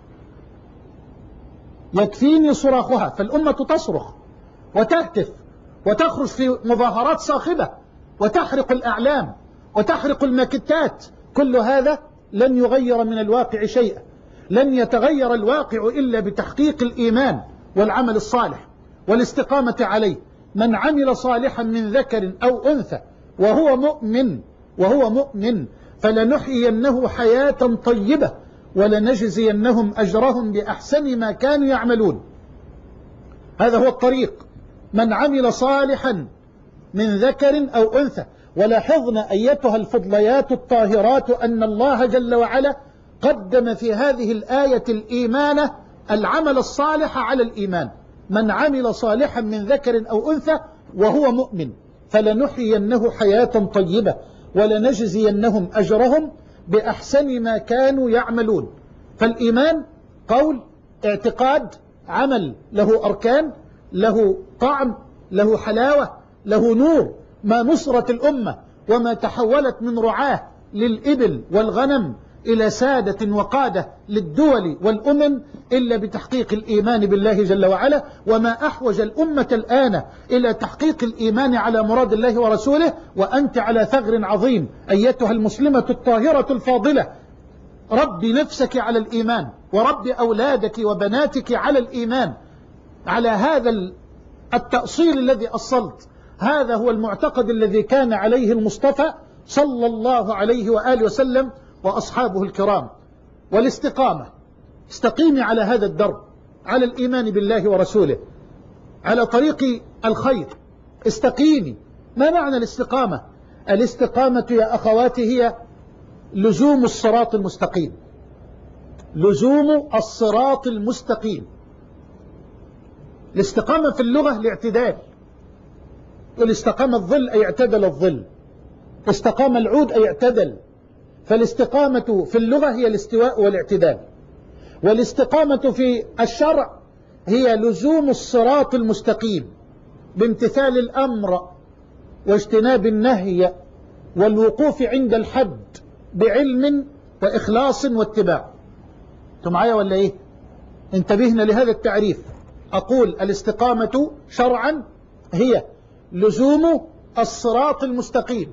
يكفيني صراخها. فالأمة تصرخ وتهتف وتخرج في مظاهرات صاخبة وتحرق الأعلام وتحرق الماكتات. كل هذا لن يغير من الواقع شيئا. لن يتغير الواقع إلا بتحقيق الإيمان والعمل الصالح والاستقامة عليه. من عمل صالحا من ذكر أو أنثى وهو مؤمن وهو مؤمن فلنحيينه حياة طيبة ولنجزينهم أجرهم بأحسن ما كانوا يعملون. هذا هو الطريق. من عمل صالحا من ذكر أو أنثى. ولاحظنا أيتها الفضليات الطاهرات أن الله جل وعلا قدم في هذه الآية الإيمان العمل الصالح على الإيمان. من عمل صالحا من ذكر أو أنثى وهو مؤمن فلنحيينه حياة طيبة ولنجزينهم أجرهم بأحسن ما كانوا يعملون. فالإيمان قول، اعتقاد، عمل، له أركان، له طعم، له حلاوة، له نور. ما نصرت الأمة وما تحولت من رعاة للإبل والغنم إلى سادة وقادة للدول والأمم إلا بتحقيق الإيمان بالله جل وعلا. وما أحوج الأمة الآن إلى تحقيق الإيمان على مراد الله ورسوله وأنت على ثغر عظيم أيتها المسلمة الطاهرة الفاضلة. ربي نفسك على الإيمان ورب أولادك وبناتك على الإيمان، على هذا التأصيل الذي أصلت. هذا هو المعتقد الذي كان عليه المصطفى صلى الله عليه وآله وسلم وأصحابه الكرام. والاستقامة، استقيمي على هذا الدرب، على الإيمان بالله ورسوله، على طريق الخير. استقيمي. ما معنى الاستقامة؟ الاستقامة يا أخواتي هي لزوم الصراط المستقيم. لزوم الصراط المستقيم. الاستقامة في اللغة الاعتدال. والاستقامة الظل أي اعتدل الظل. استقام العود أي اعتدل. فالاستقامة في اللغة هي الاستواء والاعتدال. والاستقامة في الشرع هي لزوم الصراط المستقيم بامتثال الأمر واجتناب النهي والوقوف عند الحد بعلم وإخلاص واتباع. انتم معايا ولا ايه؟ انتبهنا لهذا التعريف. أقول الاستقامة شرعا هي لزوم الصراط المستقيم.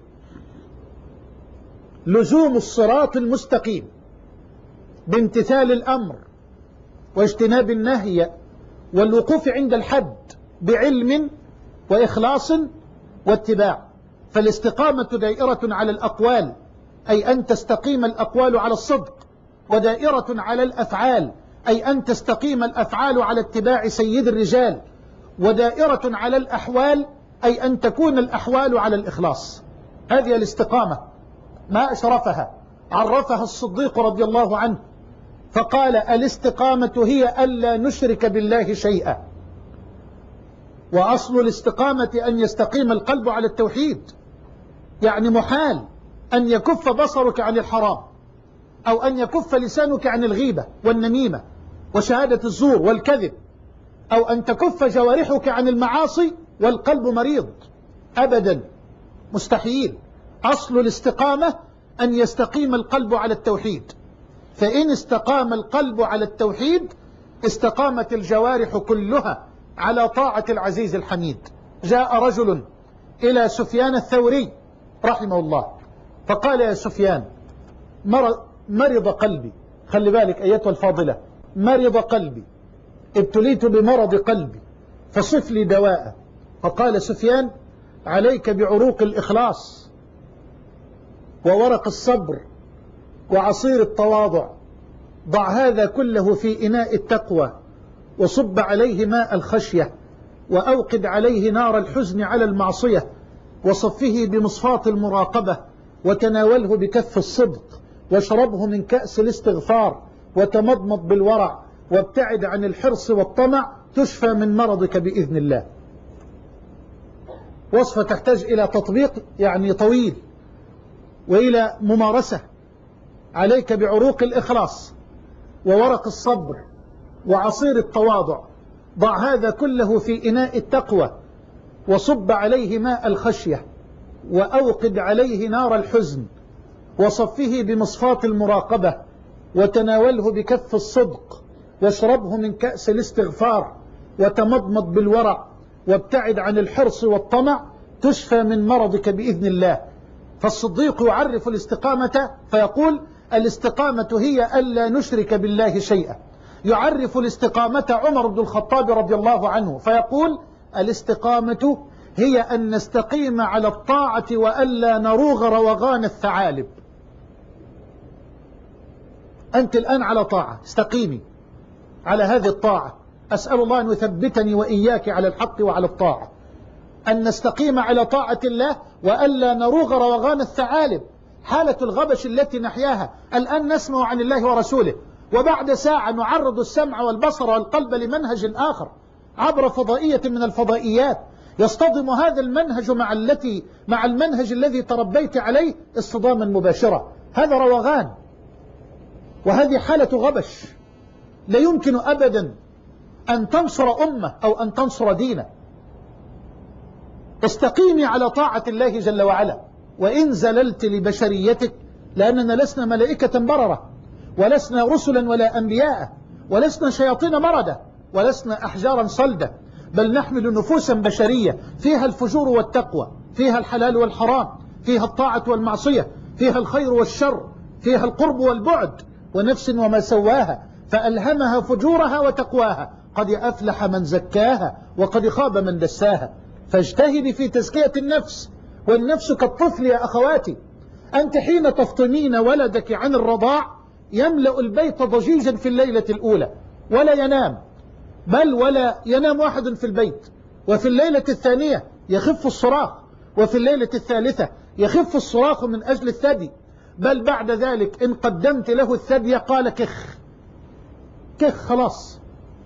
لزوم الصراط المستقيم بامتثال الأمر واجتناب النهي والوقوف عند الحد بعلم وإخلاص واتباع. فالاستقامة دائرة على الأقوال أي أن تستقيم الأقوال على الصدق، ودائرة على الأفعال أي أن تستقيم الأفعال على اتباع سيد الرجال، ودائرة على الأحوال أي أن تكون الأحوال على الإخلاص. هذه الاستقامة ما أشرفها. عرفها الصديق رضي الله عنه فقال الاستقامة هي ألا نشرك بالله شيئا. وأصل الاستقامة أن يستقيم القلب على التوحيد. يعني محال أن يكف بصرك عن الحرام، أو أن يكف لسانك عن الغيبة والنميمة وشهادة الزور والكذب، أو أن تكف جوارحك عن المعاصي والقلب مريض. أبدا، مستحيل. أصل الاستقامة أن يستقيم القلب على التوحيد. فإن استقام القلب على التوحيد استقامت الجوارح كلها على طاعة العزيز الحميد. جاء رجل إلى سفيان الثوري رحمه الله فقال يا سفيان مرض قلبي، خلي بالك أيتها الفاضلة، مرض قلبي، ابتليت بمرض قلبي فصف لي دواء. فقال سفيان عليك بعروق الإخلاص وورق الصبر وعصير التواضع، ضع هذا كله في إناء التقوى وصب عليه ماء الخشية وأوقد عليه نار الحزن على المعصية وصفه بمصفاة المراقبة وتناوله بكف الصدق واشربه من كأس الاستغفار وتمضمض بالورع وابتعد عن الحرص والطمع تشفى من مرضك بإذن الله. وصفة تحتاج إلى تطبيق يعني طويل وإلى ممارسة. عليك بعروق الإخلاص وورق الصبر وعصير التواضع، ضع هذا كله في إناء التقوى وصب عليه ماء الخشية وأوقد عليه نار الحزن وصفه بمصفاة المراقبة وتناوله بكف الصدق واشربه من كأس الاستغفار وتمضمض بالورع وابتعد عن الحرص والطمع تشفى من مرضك بإذن الله. فالصديق يعرف الاستقامة فيقول الاستقامة هي ألا نشرك بالله شيئا. يعرف الاستقامة عمر بن الخطاب رضي الله عنه فيقول الاستقامة هي أن نستقيم على الطاعة وألا نروغ روغان الثعالب. أنت الآن على طاعة، استقيمي على هذه الطاعة. أسأل الله أن يثبتني وإياك على الحق وعلى الطاعة، أن نستقيم على طاعة الله وألا نروغ روغان الثعالب، حالة الغبش التي نحياها. الآن نسمع عن الله ورسوله وبعد ساعة نعرض السمع والبصر والقلب لمنهج آخر عبر فضائية من الفضائيات يصطدم هذا المنهج مع التي مع المنهج الذي تربيت عليه اصطداما مباشرة. هذا روغان وهذه حالة غبش. لا يمكن أبدا أن تنصر أمة أو أن تنصر دينه. استقيمي على طاعة الله جل وعلا وإن زللت لبشريتك، لأننا لسنا ملائكة بررة ولسنا رسلا ولا أنبياء ولسنا شياطين مردة ولسنا أحجارا صلدة، بل نحمل نفوسا بشرية فيها الفجور والتقوى، فيها الحلال والحرام، فيها الطاعة والمعصية، فيها الخير والشر، فيها القرب والبعد، ونفس وما سواها فألهمها فجورها وتقواها، قد أفلح من زكاها وقد خاب من دساها. فاجتهدي في تزكية النفس، والنفس كالطفل يا أخواتي. أنت حين تفطمين ولدك عن الرضاع يملأ البيت ضجيجا في الليلة الأولى ولا ينام، بل ولا ينام واحد في البيت، وفي الليلة الثانية يخف الصراخ، وفي الليلة الثالثة يخف الصراخ من أجل الثدي، بل بعد ذلك إن قدمت له الثدي قال كخ كخ خلاص.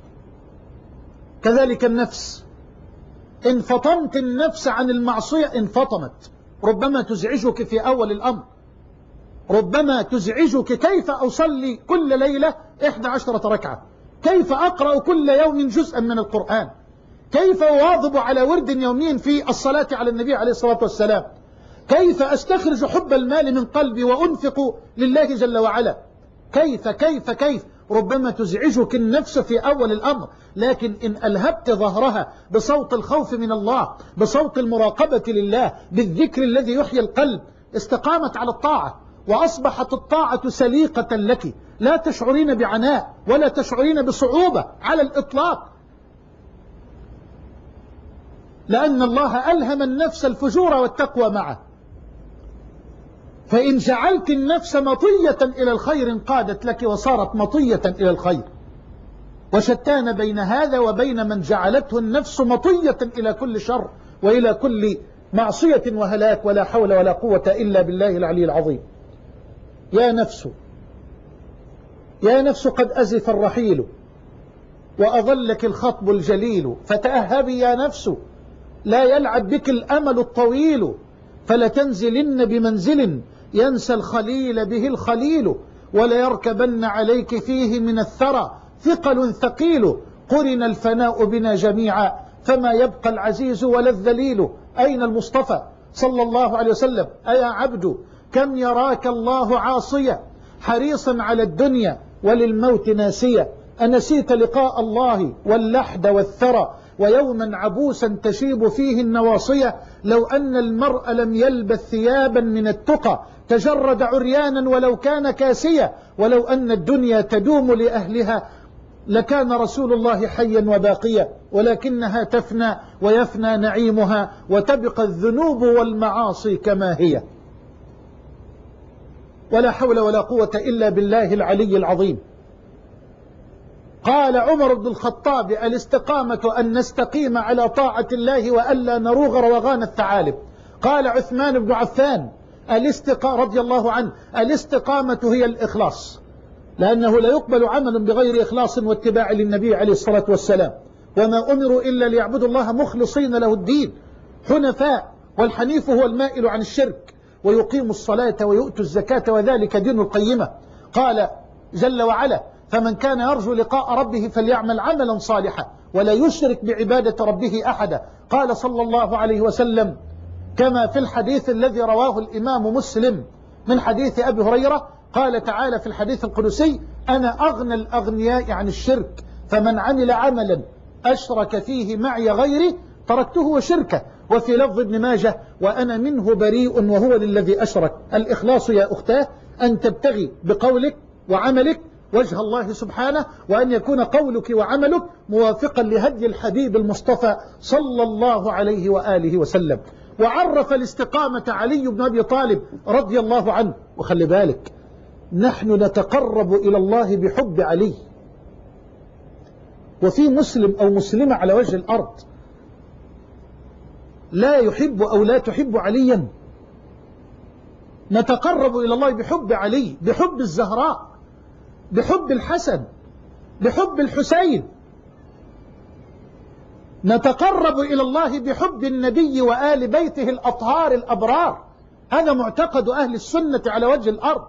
كذلك النفس، إن فطمت النفس عن المعصية انفطمت. ربما تزعجك في أول الأمر، ربما تزعجك كيف أصلي كل ليلة إحدى عشرة ركعة، كيف أقرأ كل يوم جزءا من القرآن، كيف أواظب على ورد يومي في الصلاة على النبي عليه الصلاة والسلام، كيف أستخرج حب المال من قلبي وأنفق لله جل وعلا، كيف كيف كيف ربما تزعجك النفس في أول الأمر، لكن إن ألهبت ظهرها بصوت الخوف من الله، بصوت المراقبة لله، بالذكر الذي يحيي القلب، استقامت على الطاعة وأصبحت الطاعة سليقة لك، لا تشعرين بعناء ولا تشعرين بصعوبة على الإطلاق، لأن الله ألهم النفس الفجور والتقوى معه. فإن جعلت النفس مطية إلى الخير انقادت لك وصارت مطية إلى الخير. وشتان بين هذا وبين من جعلته النفس مطية إلى كل شر وإلى كل معصية وهلاك، ولا حول ولا قوة إلا بالله العلي العظيم. يا نفس يا نفس قد أزف الرحيل وأظلك الخطب الجليل، فتأهبي يا نفس لا يلعب بك الأمل الطويل، فلتنزلن بمنزل ينسى الخليل به الخليل، وليركبن عليك فيه من الثرى ثقل ثقيل، قرن الفناء بنا جميعا فما يبقى العزيز ولا الذليل. أين المصطفى صلى الله عليه وسلم؟ أيا عبد كم يراك الله عاصيا حريصا على الدنيا وللموت ناسيا، أنسيت لقاء الله واللحد والثرى، ويوما عبوسا تشيب فيه النواصية. لو أن المرء لم يلبث ثيابا من التقى تجرد عريانا ولو كان كاسيا. ولو أن الدنيا تدوم لأهلها لكان رسول الله حيا وباقيا، ولكنها تفنى ويفنى نعيمها وتبقى الذنوب والمعاصي كما هي. ولا حول ولا قوة إلا بالله العلي العظيم. قال عمر بن الخطاب: الاستقامة أن نستقيم على طاعة الله وألا نروغ روغان الثعالب. قال عثمان بن عفان الاستقامة رضي الله عنه: الاستقامة هي الإخلاص، لأنه لا يقبل عمل بغير إخلاص واتباع للنبي عليه الصلاة والسلام. وما أمروا إلا ليعبدوا الله مخلصين له الدين حنفاء، والحنيف هو المائل عن الشرك، ويقيم الصلاة ويؤتوا الزكاة وذلك دين القيمة. قال جل وعلا: فمن كان يرجو لقاء ربه فليعمل عملا صالحا ولا يشرك بعبادة ربه أحدا. قال صلى الله عليه وسلم كما في الحديث الذي رواه الإمام مسلم من حديث أبي هريرة، قال تعالى في الحديث القدسي: أنا أغنى الأغنياء عن الشرك، فمن عمل عملا أشرك فيه معي غيري تركته وشركه. وفي لفظ ابن ماجه: وأنا منه بريء وهو للذي أشرك. الإخلاص يا أختاه أن تبتغي بقولك وعملك وجه الله سبحانه، وأن يكون قولك وعملك موافقا لهدي الحبيب المصطفى صلى الله عليه وآله وسلم. وعرف الاستقامة علي بن أبي طالب رضي الله عنه. وخلي بالك، نحن نتقرب إلى الله بحب علي، وفي مسلم أو مسلمة على وجه الأرض لا يحب أو لا تحب عليا. نتقرب إلى الله بحب علي، بحب الزهراء، بحب الحسن، بحب الحسين. نتقرب إلى الله بحب النبي وآل بيته الأطهار الأبرار. هذا معتقد أهل السنة على وجه الأرض.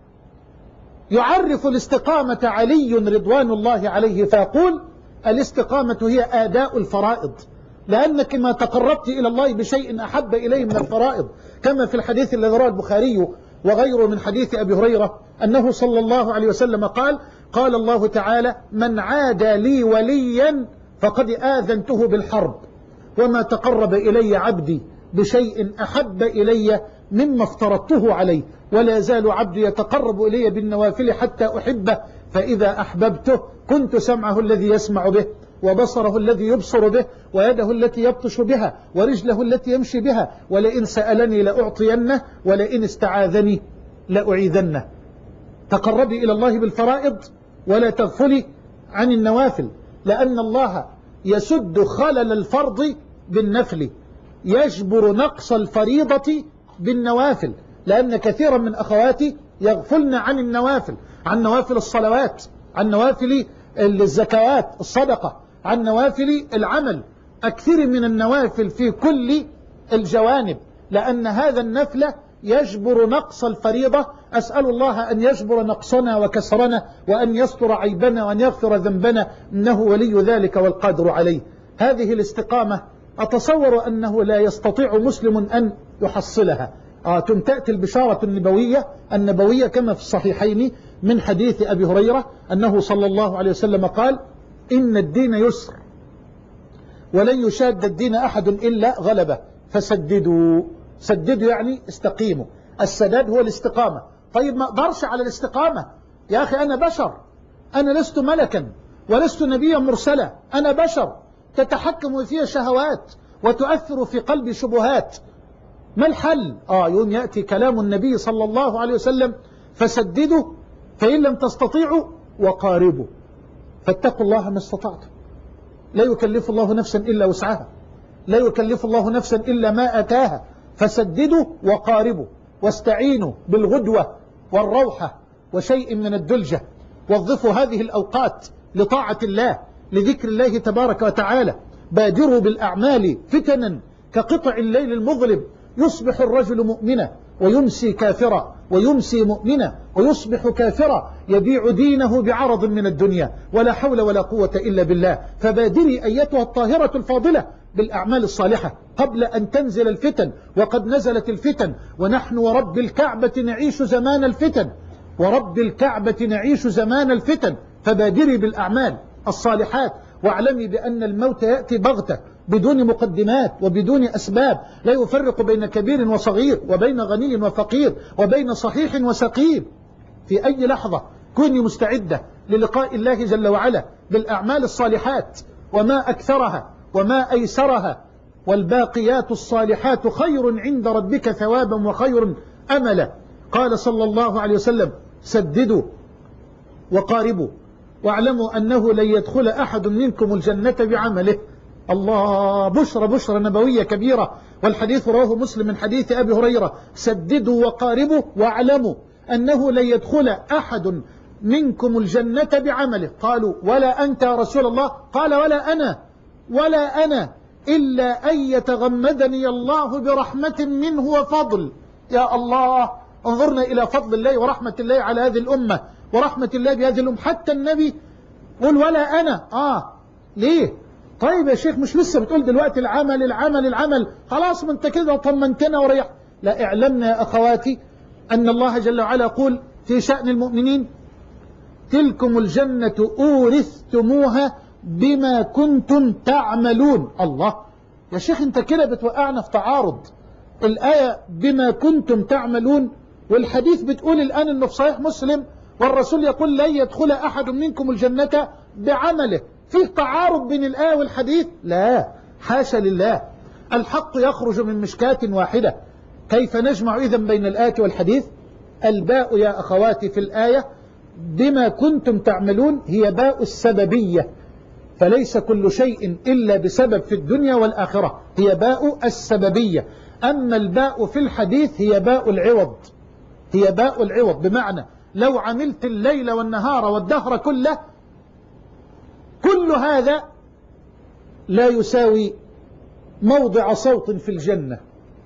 يعرف الاستقامة علي رضوان الله عليه فيقول: الاستقامة هي آداء الفرائض، لأنك ما تقربت إلى الله بشيء أحب إليه من الفرائض، كما في الحديث الذي رواه البخاري وغيره من حديث أبي هريرة أنه صلى الله عليه وسلم قال: قال الله تعالى: من عادى لي وليا فقد آذنته بالحرب، وما تقرب إلي عبدي بشيء أحب إلي مما افترضته عليه، ولا يزال عبدي يتقرب إلي بالنوافل حتى أحبه، فإذا أحببته كنت سمعه الذي يسمع به، وبصره الذي يبصر به، ويده التي يبطش بها، ورجله التي يمشي بها، ولئن سألني لأعطينه، ولئن استعاذني لأعيذنه. تقربي إلى الله بالفرائض ولا تغفلي عن النوافل، لأن الله يسد خلل الفرض بالنفل، يجبر نقص الفريضة بالنوافل، لأن كثيرا من أخواتي يغفلن عن النوافل، عن نوافل الصلوات، عن نوافل الزكوات الصدقة، عن نوافل العمل. أكثر من النوافل في كل الجوانب، لأن هذا النفل يجبر نقص الفريضة. أسأل الله أن يجبر نقصنا وكسرنا، وأن يستر عيبنا، وأن يغفر ذنبنا، إنه ولي ذلك والقادر عليه. هذه الاستقامة أتصور أنه لا يستطيع مسلم أن يحصلها. آه تأتي البشارة النبوية النبوية كما في الصحيحين من حديث أبي هريرة أنه صلى الله عليه وسلم قال: إن الدين يسر ولن يشاد الدين أحد إلا غلبه، فسددوا. سددوا يعني استقيموا. السداد هو الاستقامة. طيب ما أقدرش على الاستقامة يا أخي، أنا بشر، أنا لست ملكا ولست نبيا مرسلا، أنا بشر تتحكم في شهوات وتؤثر في قلبي شبهات. ما الحل؟ آه يوم يأتي كلام النبي صلى الله عليه وسلم: فسددوا، فإن لم تستطيعوا وقاربوا، فاتقوا الله ما استطعتم. لا يكلف الله نفسا إلا وسعها، لا يكلف الله نفسا إلا ما أتاها، فسددوا وقاربوا، واستعينوا بالغدوة والروحة وشيء من الدلجة. وظفوا هذه الأوقات لطاعة الله، لذكر الله تبارك وتعالى. بادروا بالأعمال فتنا كقطع الليل المظلم، يصبح الرجل مؤمنا ويمسي كافرا، ويمسي مؤمنا ويصبح كافرا، يبيع دينه بعرض من الدنيا، ولا حول ولا قوة إلا بالله. فبادري أيتها الطاهرة الفاضلة بالأعمال الصالحة قبل أن تنزل الفتن، وقد نزلت الفتن، ونحن ورب الكعبة نعيش زمان الفتن، ورب الكعبة نعيش زمان الفتن. فبادري بالأعمال الصالحات، واعلمي بأن الموت يأتي بغتة بدون مقدمات وبدون أسباب، لا يفرق بين كبير وصغير وبين غني وفقير وبين صحيح وسقيم. في أي لحظة كوني مستعدة للقاء الله جل وعلا بالأعمال الصالحات، وما أكثرها وما أيسرها، والباقيات الصالحات خير عند ربك ثوابا وخير أملا. قال صلى الله عليه وسلم: سددوا وقاربوا واعلموا أنه لن يدخل أحد منكم الجنة بعمله. الله، بشرى بشرى نبوية كبيرة، والحديث رواه مسلم من حديث أبي هريرة: سددوا وقاربوا واعلموا أنه لن يدخل أحد منكم الجنة بعمله. قالوا: ولا أنت يا رسول الله؟ قال: ولا أنا ولا أنا إلا أن يتغمدني الله برحمة منه وفضل. يا الله، انظرنا إلى فضل الله ورحمة الله على هذه الأمة ورحمة الله بهذه الأمة. حتى النبي قل ولا أنا. آه ليه؟ طيب يا شيخ، مش لسه بتقول دلوقتي العمل العمل العمل؟ خلاص، ما انت كده طمنتنا وريح. لا، اعلمنا يا أخواتي أن الله جل وعلا يقول في شأن المؤمنين: تلكم الجنة أورثتموها بما كنتم تعملون. الله يا شيخ، انت كده بتوقعنا في تعارض. الآية بما كنتم تعملون، والحديث بتقول الآن انه في صحيح مسلم، والرسول يقول: لن يدخل أحد منكم الجنة بعمله. فيه تعارض بين الآية والحديث؟ لا، حاشا لله. الحق يخرج من مشكاة واحدة. كيف نجمع إذن بين الآية والحديث؟ الباء يا أخواتي في الآية بما كنتم تعملون هي باء السببية، فليس كل شيء إلا بسبب في الدنيا والآخرة، هي باء السببية. أما الباء في الحديث هي باء العوض، هي باء العوض، بمعنى لو عملت الليل والنهار والدهر كله، كل هذا لا يساوي موضع صوت في الجنة.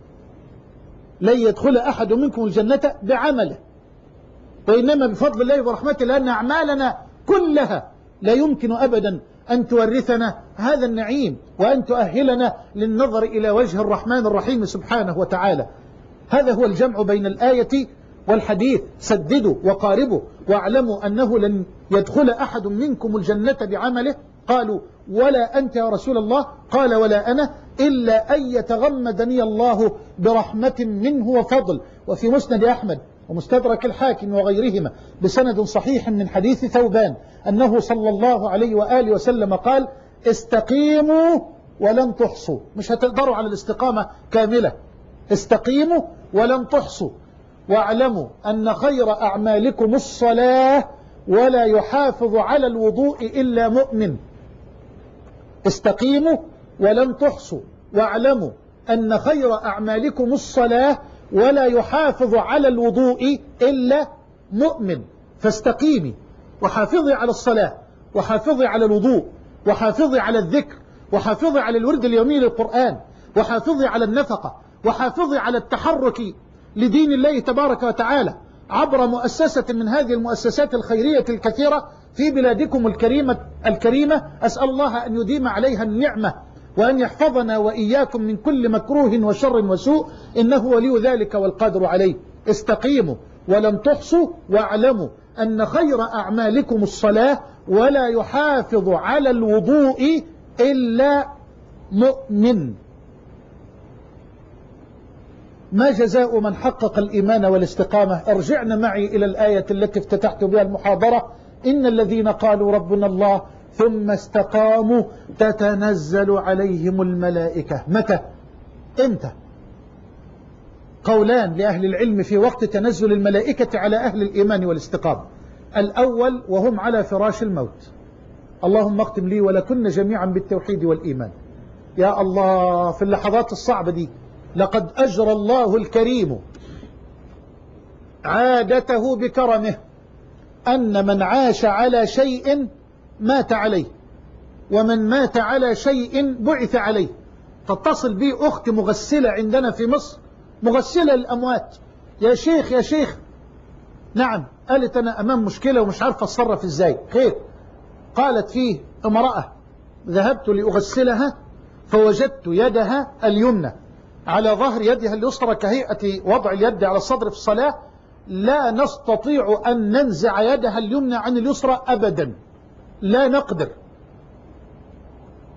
لن يدخل أحد منكم الجنة بعمله، وإنما بفضل الله ورحمته، لأن أعمالنا كلها لا يمكن أبدا أن تورثنا هذا النعيم وأن تؤهلنا للنظر إلى وجه الرحمن الرحيم سبحانه وتعالى. هذا هو الجمع بين الآية والحديث: سددوا وقاربوا واعلموا أنه لن يدخل أحد منكم الجنة بعمله. قالوا: ولا أنت يا رسول الله؟ قال: ولا أنا إلا أن يتغمدني الله برحمة منه وفضل. وفي مسند أحمد ومستدرك الحاكم وغيرهما بسند صحيح من حديث ثوبان أنه صلى الله عليه وآله وسلم قال: استقيموا ولن تحصوا. مش هتقدروا على الاستقامة كاملة، استقيموا ولن تحصوا، واعلموا أن خير أعمالكم الصلاة ولا يحافظ على الوضوء إلا مؤمن. استقيموا ولن تحصوا، واعلموا أن خير أعمالكم الصلاة ولا يحافظ على الوضوء إلا مؤمن. فاستقيمي وحافظي على الصلاة، وحافظي على الوضوء، وحافظي على الذكر، وحافظي على الورد اليومي للقرآن، وحافظي على النفقة، وحافظي على التحرك لدين الله تبارك وتعالى عبر مؤسسة من هذه المؤسسات الخيرية الكثيرة في بلادكم الكريمة الكريمة. أسأل الله أن يديم عليها النعمة وأن يحفظنا وإياكم من كل مكروه وشر وسوء، إنه ولي ذلك والقادر عليه. استقيموا ولن تحصوا، واعلموا أن خير أعمالكم الصلاة ولا يحافظ على الوضوء إلا مؤمن. ما جزاء من حقق الإيمان والاستقامة؟ ارجعنا معي إلى الآية التي افتتحت بها المحاضرة: إن الذين قالوا ربنا الله ثم استقاموا تتنزل عليهم الملائكة. متى؟ إمتى؟ قولان لأهل العلم في وقت تنزل الملائكة على أهل الإيمان والاستقامة. الأول وهم على فراش الموت. اللهم اختم لي ولكن جميعا بالتوحيد والإيمان. يا الله، في اللحظات الصعبة دي لقد أجرى الله الكريم عادته بكرمه أن من عاش على شيء مات عليه، ومن مات على شيء بعث عليه. تتصل بي أخت مغسلة عندنا في مصر، مغسلة للأموات: يا شيخ يا شيخ. نعم. قالت: أنا أمام مشكلة ومش عارفة أتصرف إزاي. خير. قالت: فيه امرأة ذهبت لأغسلها فوجدت يدها اليمنى على ظهر يدها اليسرى كهيئة وضع اليد على الصدر في الصلاة، لا نستطيع أن ننزع يدها اليمنى عن اليسرى أبدا، لا نقدر.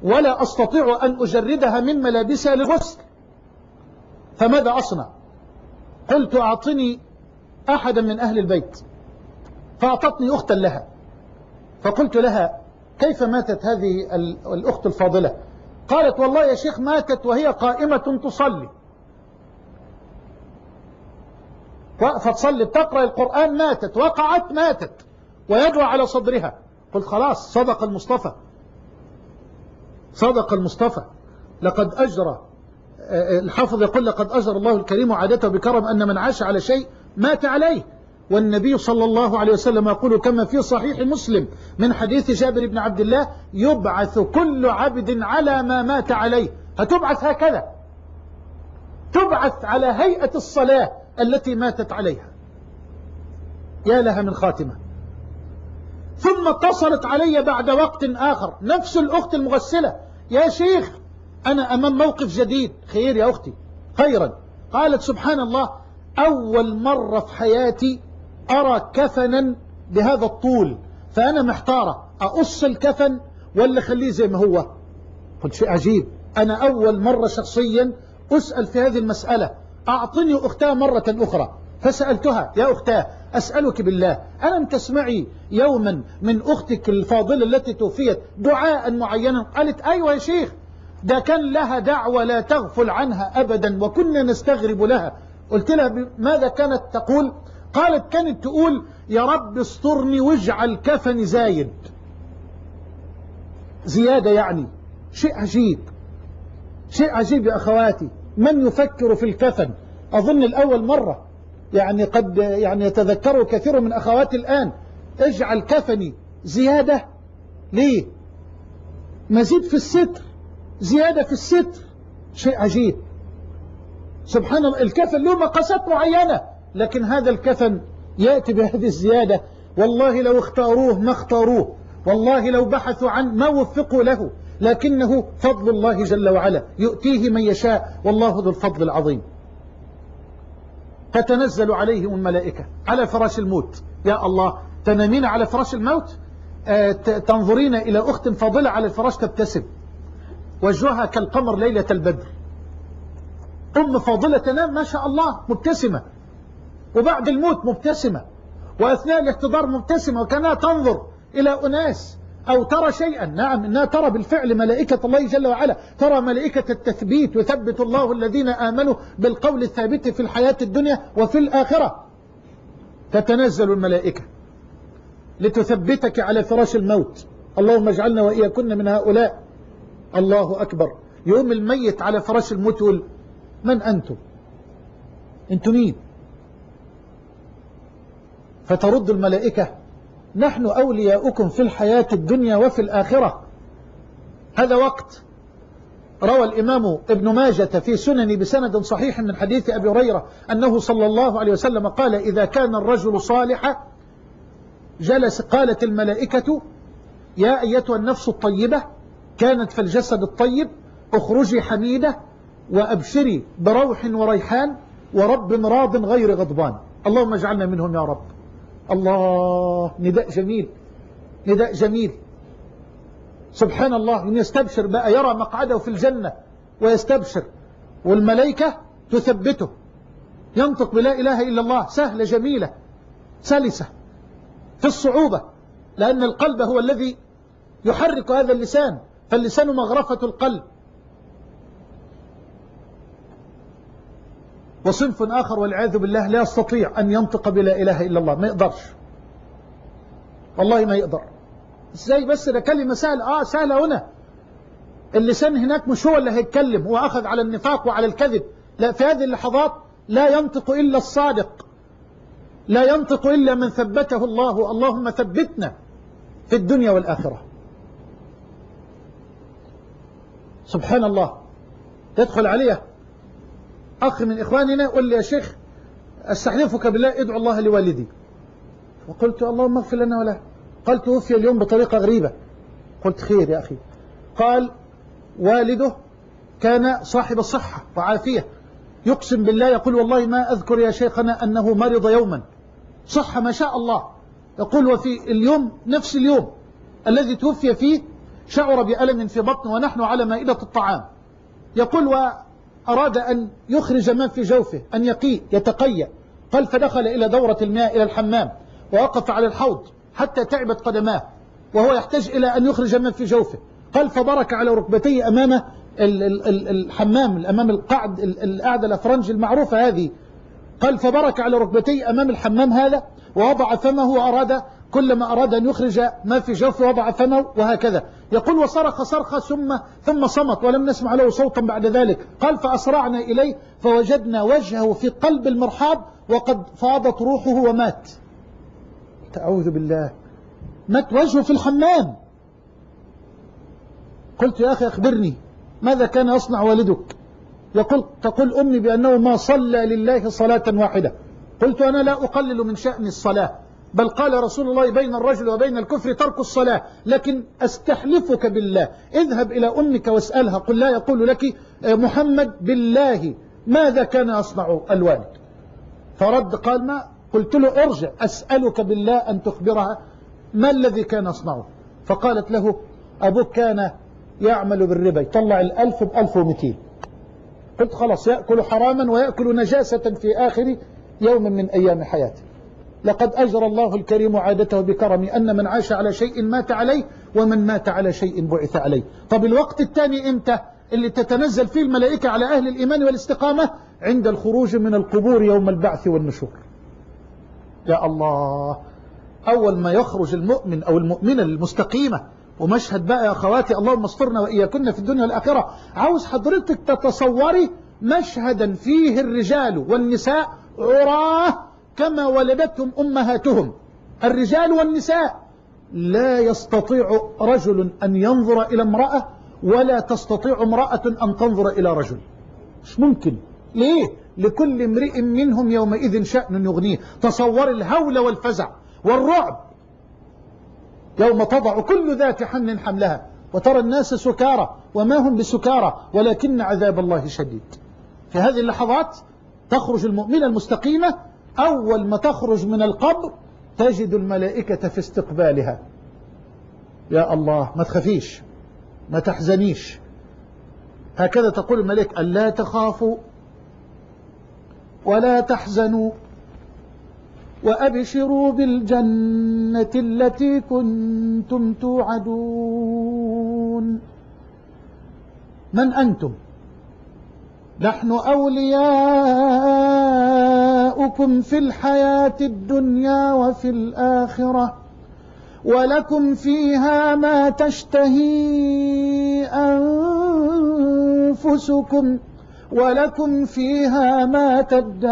ولا أستطيع أن أجردها من ملابسها للغسل، فماذا أصنع؟ قلت أعطني أحدا من أهل البيت، فأعطتني أختا لها، فقلت لها كيف ماتت هذه الأخت الفاضلة؟ قالت والله يا شيخ ماتت وهي قائمة تصلي، وقفت تصلي تقرأ القرآن ماتت، وقعت ماتت، ويدعو على صدرها. قلت خلاص صدق المصطفى، صدق المصطفى، لقد أجرى الحافظ يقول لقد أجرى الله الكريم عادته بكرم أن من عاش على شيء مات عليه. والنبي صلى الله عليه وسلم يقول كما في صحيح مسلم من حديث جابر بن عبد الله يبعث كل عبد على ما مات عليه. هتبعث هكذا، تبعث على هيئة الصلاة التي ماتت عليها. يا لها من خاتمة. ثم اتصلت علي بعد وقت آخر نفس الأخت المغسلة، يا شيخ أنا أمام موقف جديد. خير يا أختي؟ خيرا. قالت سبحان الله أول مرة في حياتي أرى كفنا بهذا الطول، فأنا محتارة أقص الكفن ولا خليه زي ما هو. قلت شيء عجيب، أنا أول مرة شخصيا أسأل في هذه المسألة. أعطني أختها مرة أخرى، فسألتها يا أختاه أسألك بالله ألم تسمعي يوما من أختك الفاضلة التي توفيت دعاء معينا؟ قالت أيوة يا شيخ، ده كان لها دعوة لا تغفل عنها أبدا وكنا نستغرب لها. قلت لها ماذا كانت تقول؟ قالت كانت تقول يا رب استرني واجعل كفني زايد، زيادة يعني. شيء عجيب، شيء عجيب يا أخواتي. من يفكر في الكفن؟ أظن الأول مرة يعني قد يعني يتذكره كثير من أخواتي الآن. اجعل كفني زيادة، ليه؟ مزيد في الستر، زيادة في الستر. شيء عجيب سبحان الله. الكفن له مقاسات معينة، لكن هذا الكفن يأتي بهذه الزيادة. والله لو اختاروه ما اختاروه، والله لو بحثوا عن ما وفقوا له، لكنه فضل الله جل وعلا يؤتيه من يشاء، والله ذو الفضل العظيم. فتنزل عليهم الملائكة على فراش الموت. يا الله، تنامين على فراش الموت، آه تنظرين إلى أخت فاضلة على الفراش تبتسم، وجهها كالقمر ليلة البدر. أم فاضلة تنام ما شاء الله مبتسمة، وبعد الموت مبتسمة، وأثناء الاحتضار مبتسمة، وكانها تنظر إلى أناس أو ترى شيئا. نعم إنها ترى بالفعل ملائكة الله جل وعلا، ترى ملائكة التثبيت، يثبت الله الذين آمنوا بالقول الثابت في الحياة الدنيا وفي الآخرة. تتنزل الملائكة لتثبتك على فراش الموت. اللهم اجعلنا وإياكن من هؤلاء. الله أكبر. يوم الميت على فراش الموت يقول من أنتم؟ أنتم مين؟ فترد الملائكة نحن أولياؤكم في الحياة الدنيا وفي الآخرة. هذا وقت. روى الإمام ابن ماجة في سنن بسند صحيح من حديث أبي هريرة أنه صلى الله عليه وسلم قال إذا كان الرجل صالحا جلس قالت الملائكة يا أيتها النفس الطيبة كانت في الجسد الطيب اخرجي حميدة وأبشري بروح وريحان ورب راض غير غضبان. اللهم اجعلنا منهم يا رب. الله، نداء جميل، نداء جميل سبحان الله. من يستبشر بقى يرى مقعده في الجنة ويستبشر، والملائكة تثبته، ينطق بلا إله إلا الله، سهلة جميلة سلسة في الصعوبة، لأن القلب هو الذي يحرك هذا اللسان، فاللسان مغرفة القلب. وصنف آخر والعياذ بالله لا يستطيع أن ينطق بلا إله إلا الله، ما يقدرش، والله ما يقدر. ازاي بس؟ ده كلمة سهلة. آه سهلة هنا، اللسان هناك مش هو اللي هيتكلم، هو أخذ على النفاق وعلى الكذب. لا، في هذه اللحظات لا ينطق إلا الصادق، لا ينطق إلا من ثبته الله. اللهم ثبتنا في الدنيا والآخرة. سبحان الله. يدخل عليه أخ من إخواننا يقول لي يا شيخ استحلفك بالله ادعو الله لوالدي. وقلت اللهم اغفر لنا وله. قال توفي اليوم بطريقة غريبة. قلت خير يا أخي. قال والده كان صاحب صحة وعافية، يقسم بالله يقول والله ما أذكر يا شيخنا أنه مرض يوما، صحة ما شاء الله. يقول وفي اليوم نفس اليوم الذي توفي فيه شعر بألم في بطنه ونحن على مائدة الطعام. يقول وأراد أن يخرج ما في جوفه، أن يقي يتقيأ. قال فدخل إلى دورة الماء إلى الحمام ووقف على الحوض حتى تعبت قدماه وهو يحتاج إلى أن يخرج ما في جوفه. قال فبرك على ركبتيه أمام الحمام، أمام القعد القعدة الأفرنج المعروفة هذه. قال فبرك على ركبتيه أمام الحمام هذا ووضع فمه وأراد كلما أراد أن يخرج ما في جوفه وضع فمه وهكذا. يقول وصرخ صرخة ثم ثم صمت ولم نسمع له صوتا بعد ذلك. قال فأسرعنا إليه فوجدنا وجهه في قلب المرحاض وقد فاضت روحه ومات. أعوذ بالله، مات وجهه في الحمام. قلت يا أخي أخبرني ماذا كان يصنع والدك؟ يقول تقول أمي بأنه ما صلى لله صلاة واحدة. قلت أنا لا أقلل من شأن الصلاة، بل قال رسول الله بين الرجل وبين الكفر ترك الصلاة، لكن أستحلفك بالله اذهب إلى أمك واسألها، قل لا يقول لك محمد بالله ماذا كان يصنع الوالد؟ فرد قال ما، قلت له ارجع أسألك بالله أن تخبرها ما الذي كان يصنعه. فقالت له أبوك كان يعمل بالربا، يطلع الألف بألف ومئتين. قلت خلاص يأكل حراما ويأكل نجاسة في آخر يوم من أيام حياته. لقد أجرى الله الكريم عادته بكرم أن من عاش على شيء مات عليه ومن مات على شيء بعث عليه. طب الوقت الثاني إمتى اللي تتنزل فيه الملائكة على أهل الإيمان والاستقامة؟ عند الخروج من القبور يوم البعث والنشور. يا الله، أول ما يخرج المؤمن أو المؤمنة المستقيمة، ومشهد بقى يا أخواتي اللهم استرنا وإياكن في الدنيا والآخرة. عاوز حضرتك تتصوري مشهدا فيه الرجال والنساء عراه كما ولدتهم أمهاتهم، الرجال والنساء. لا يستطيع رجل أن ينظر إلى امرأة ولا تستطيع امرأة أن تنظر إلى رجل، مش ممكن. ليه؟ لكل امرئ منهم يومئذ شأن يغنيه. تصور الهول والفزع والرعب يوم تضع كل ذات حمل حملها وترى الناس سكارى وما هم بسكارى ولكن عذاب الله شديد. في هذه اللحظات تخرج المؤمنة المستقيمة، أول ما تخرج من القبر تجد الملائكة في استقبالها. يا الله، ما تخافيش ما تحزنيش، هكذا تقول الملائكة ألا تخافوا ولا تحزنوا وأبشروا بالجنة التي كنتم توعدون. من أنتم؟ نحن أولياؤكم في الحياة الدنيا وفي الآخرة ولكم فيها ما تشتهي أنفسكم ولكم فيها ما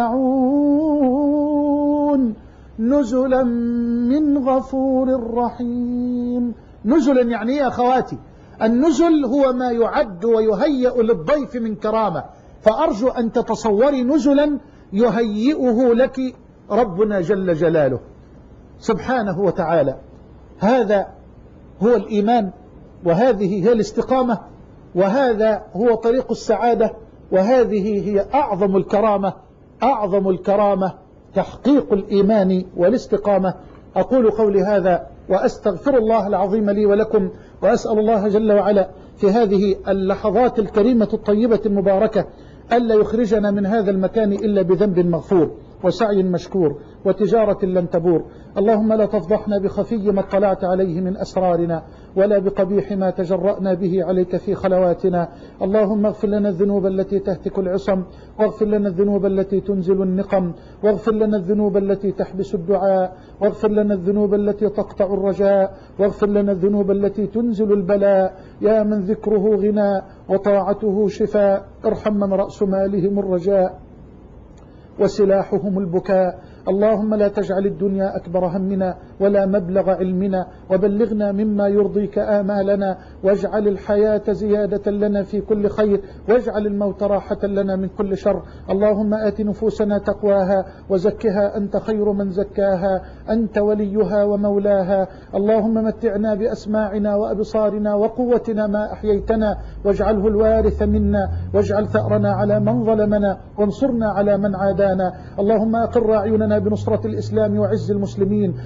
تدعون نزلا من غفور رحيم. نزلا يعني يا أخواتي، النزل هو ما يعد ويهيئ للضيف من كرامة، فأرجو أن تتصوري نزلا يهيئه لك ربنا جل جلاله سبحانه وتعالى. هذا هو الإيمان، وهذه هي الاستقامة، وهذا هو طريق السعادة، وهذه هي أعظم الكرامة. أعظم الكرامة تحقيق الإيمان والاستقامة. أقول قولي هذا وأستغفر الله العظيم لي ولكم، وأسأل الله جل وعلا في هذه اللحظات الكريمة الطيبة المباركة ألا يخرجنا من هذا المكان إلا بذنب مغفور وسعي مشكور وتجارة لن تبور. اللهم لا تفضحنا بخفي ما اطلعت عليه من أسرارنا ولا بقبيح ما تجرأنا به عليك في خلواتنا. اللهم اغفر لنا الذنوب التي تهتك العصم، واغفر لنا الذنوب التي تنزل النقم، واغفر لنا الذنوب التي تحبس الدعاء، واغفر لنا الذنوب التي تقطع الرجاء، واغفر لنا الذنوب التي تنزل البلاء. يا من ذكره غنى وطاعته شفاء، ارحم من رأس مالهم الرجاء وسلاحهم البكاء. اللهم لا تجعل الدنيا أكبر همنا ولا مبلغ علمنا، وبلغنا مما يرضيك آمالنا، واجعل الحياة زيادة لنا في كل خير، واجعل الموت راحة لنا من كل شر. اللهم آت نفوسنا تقواها وزكها أنت خير من زكاها، أنت وليها ومولاها. اللهم متعنا بأسماعنا وأبصارنا وقوتنا ما أحييتنا، واجعله الوارث منا، واجعل ثأرنا على من ظلمنا، وانصرنا على من عادانا. اللهم أقر أعيننا بنصرة الإسلام وعز المسلمين، وأعلم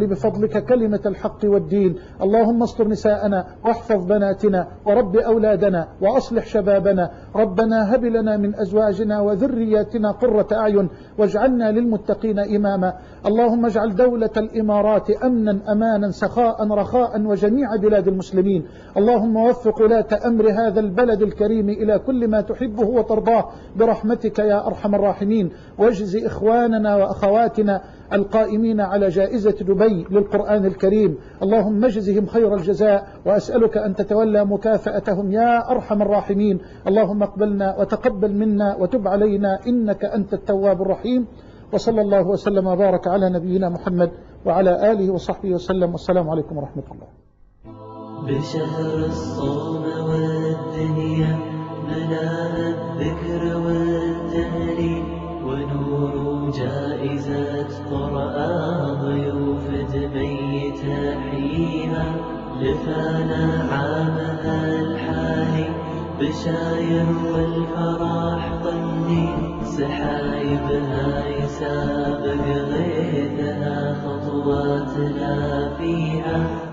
وأعلي بفضلك كلمة الحق والدين. اللهم استر نساءنا واحفظ بناتنا ورب أولادنا وأصلح شبابنا. ربنا هب لنا من أزواجنا وذرياتنا قرة أعين واجعلنا للمتقين إماما. اللهم اجعل دولة الإمارات أمنا أمانا سخاء رخاء وجميع بلاد المسلمين. اللهم وفق ولاة أمر هذا البلد الكريم إلى كل ما تحبه وترضاه برحمتك يا أرحم الراحمين. واجز إخواننا وأخواتنا القائمين على جائزة دبي للقرآن الكريم، اللهم اجزهم خير الجزاء، وأسألك أن تتولى مكافأتهم يا أرحم الراحمين. اللهم اقبلنا وتقبل منا وتب علينا إنك أنت التواب الرحيم. وصلى الله وسلم وبارك على نبينا محمد وعلى آله وصحبه وسلم، والسلام عليكم ورحمة الله. بشهر الصوم والدنيا ملاها الذكر والتهليل، ونور جائزة قرآن ضيوف دبي تحيها، لفانا عامها الحالي بشاير والفرح طني، سحايبها يسابق غيثها خطواتنا فيها.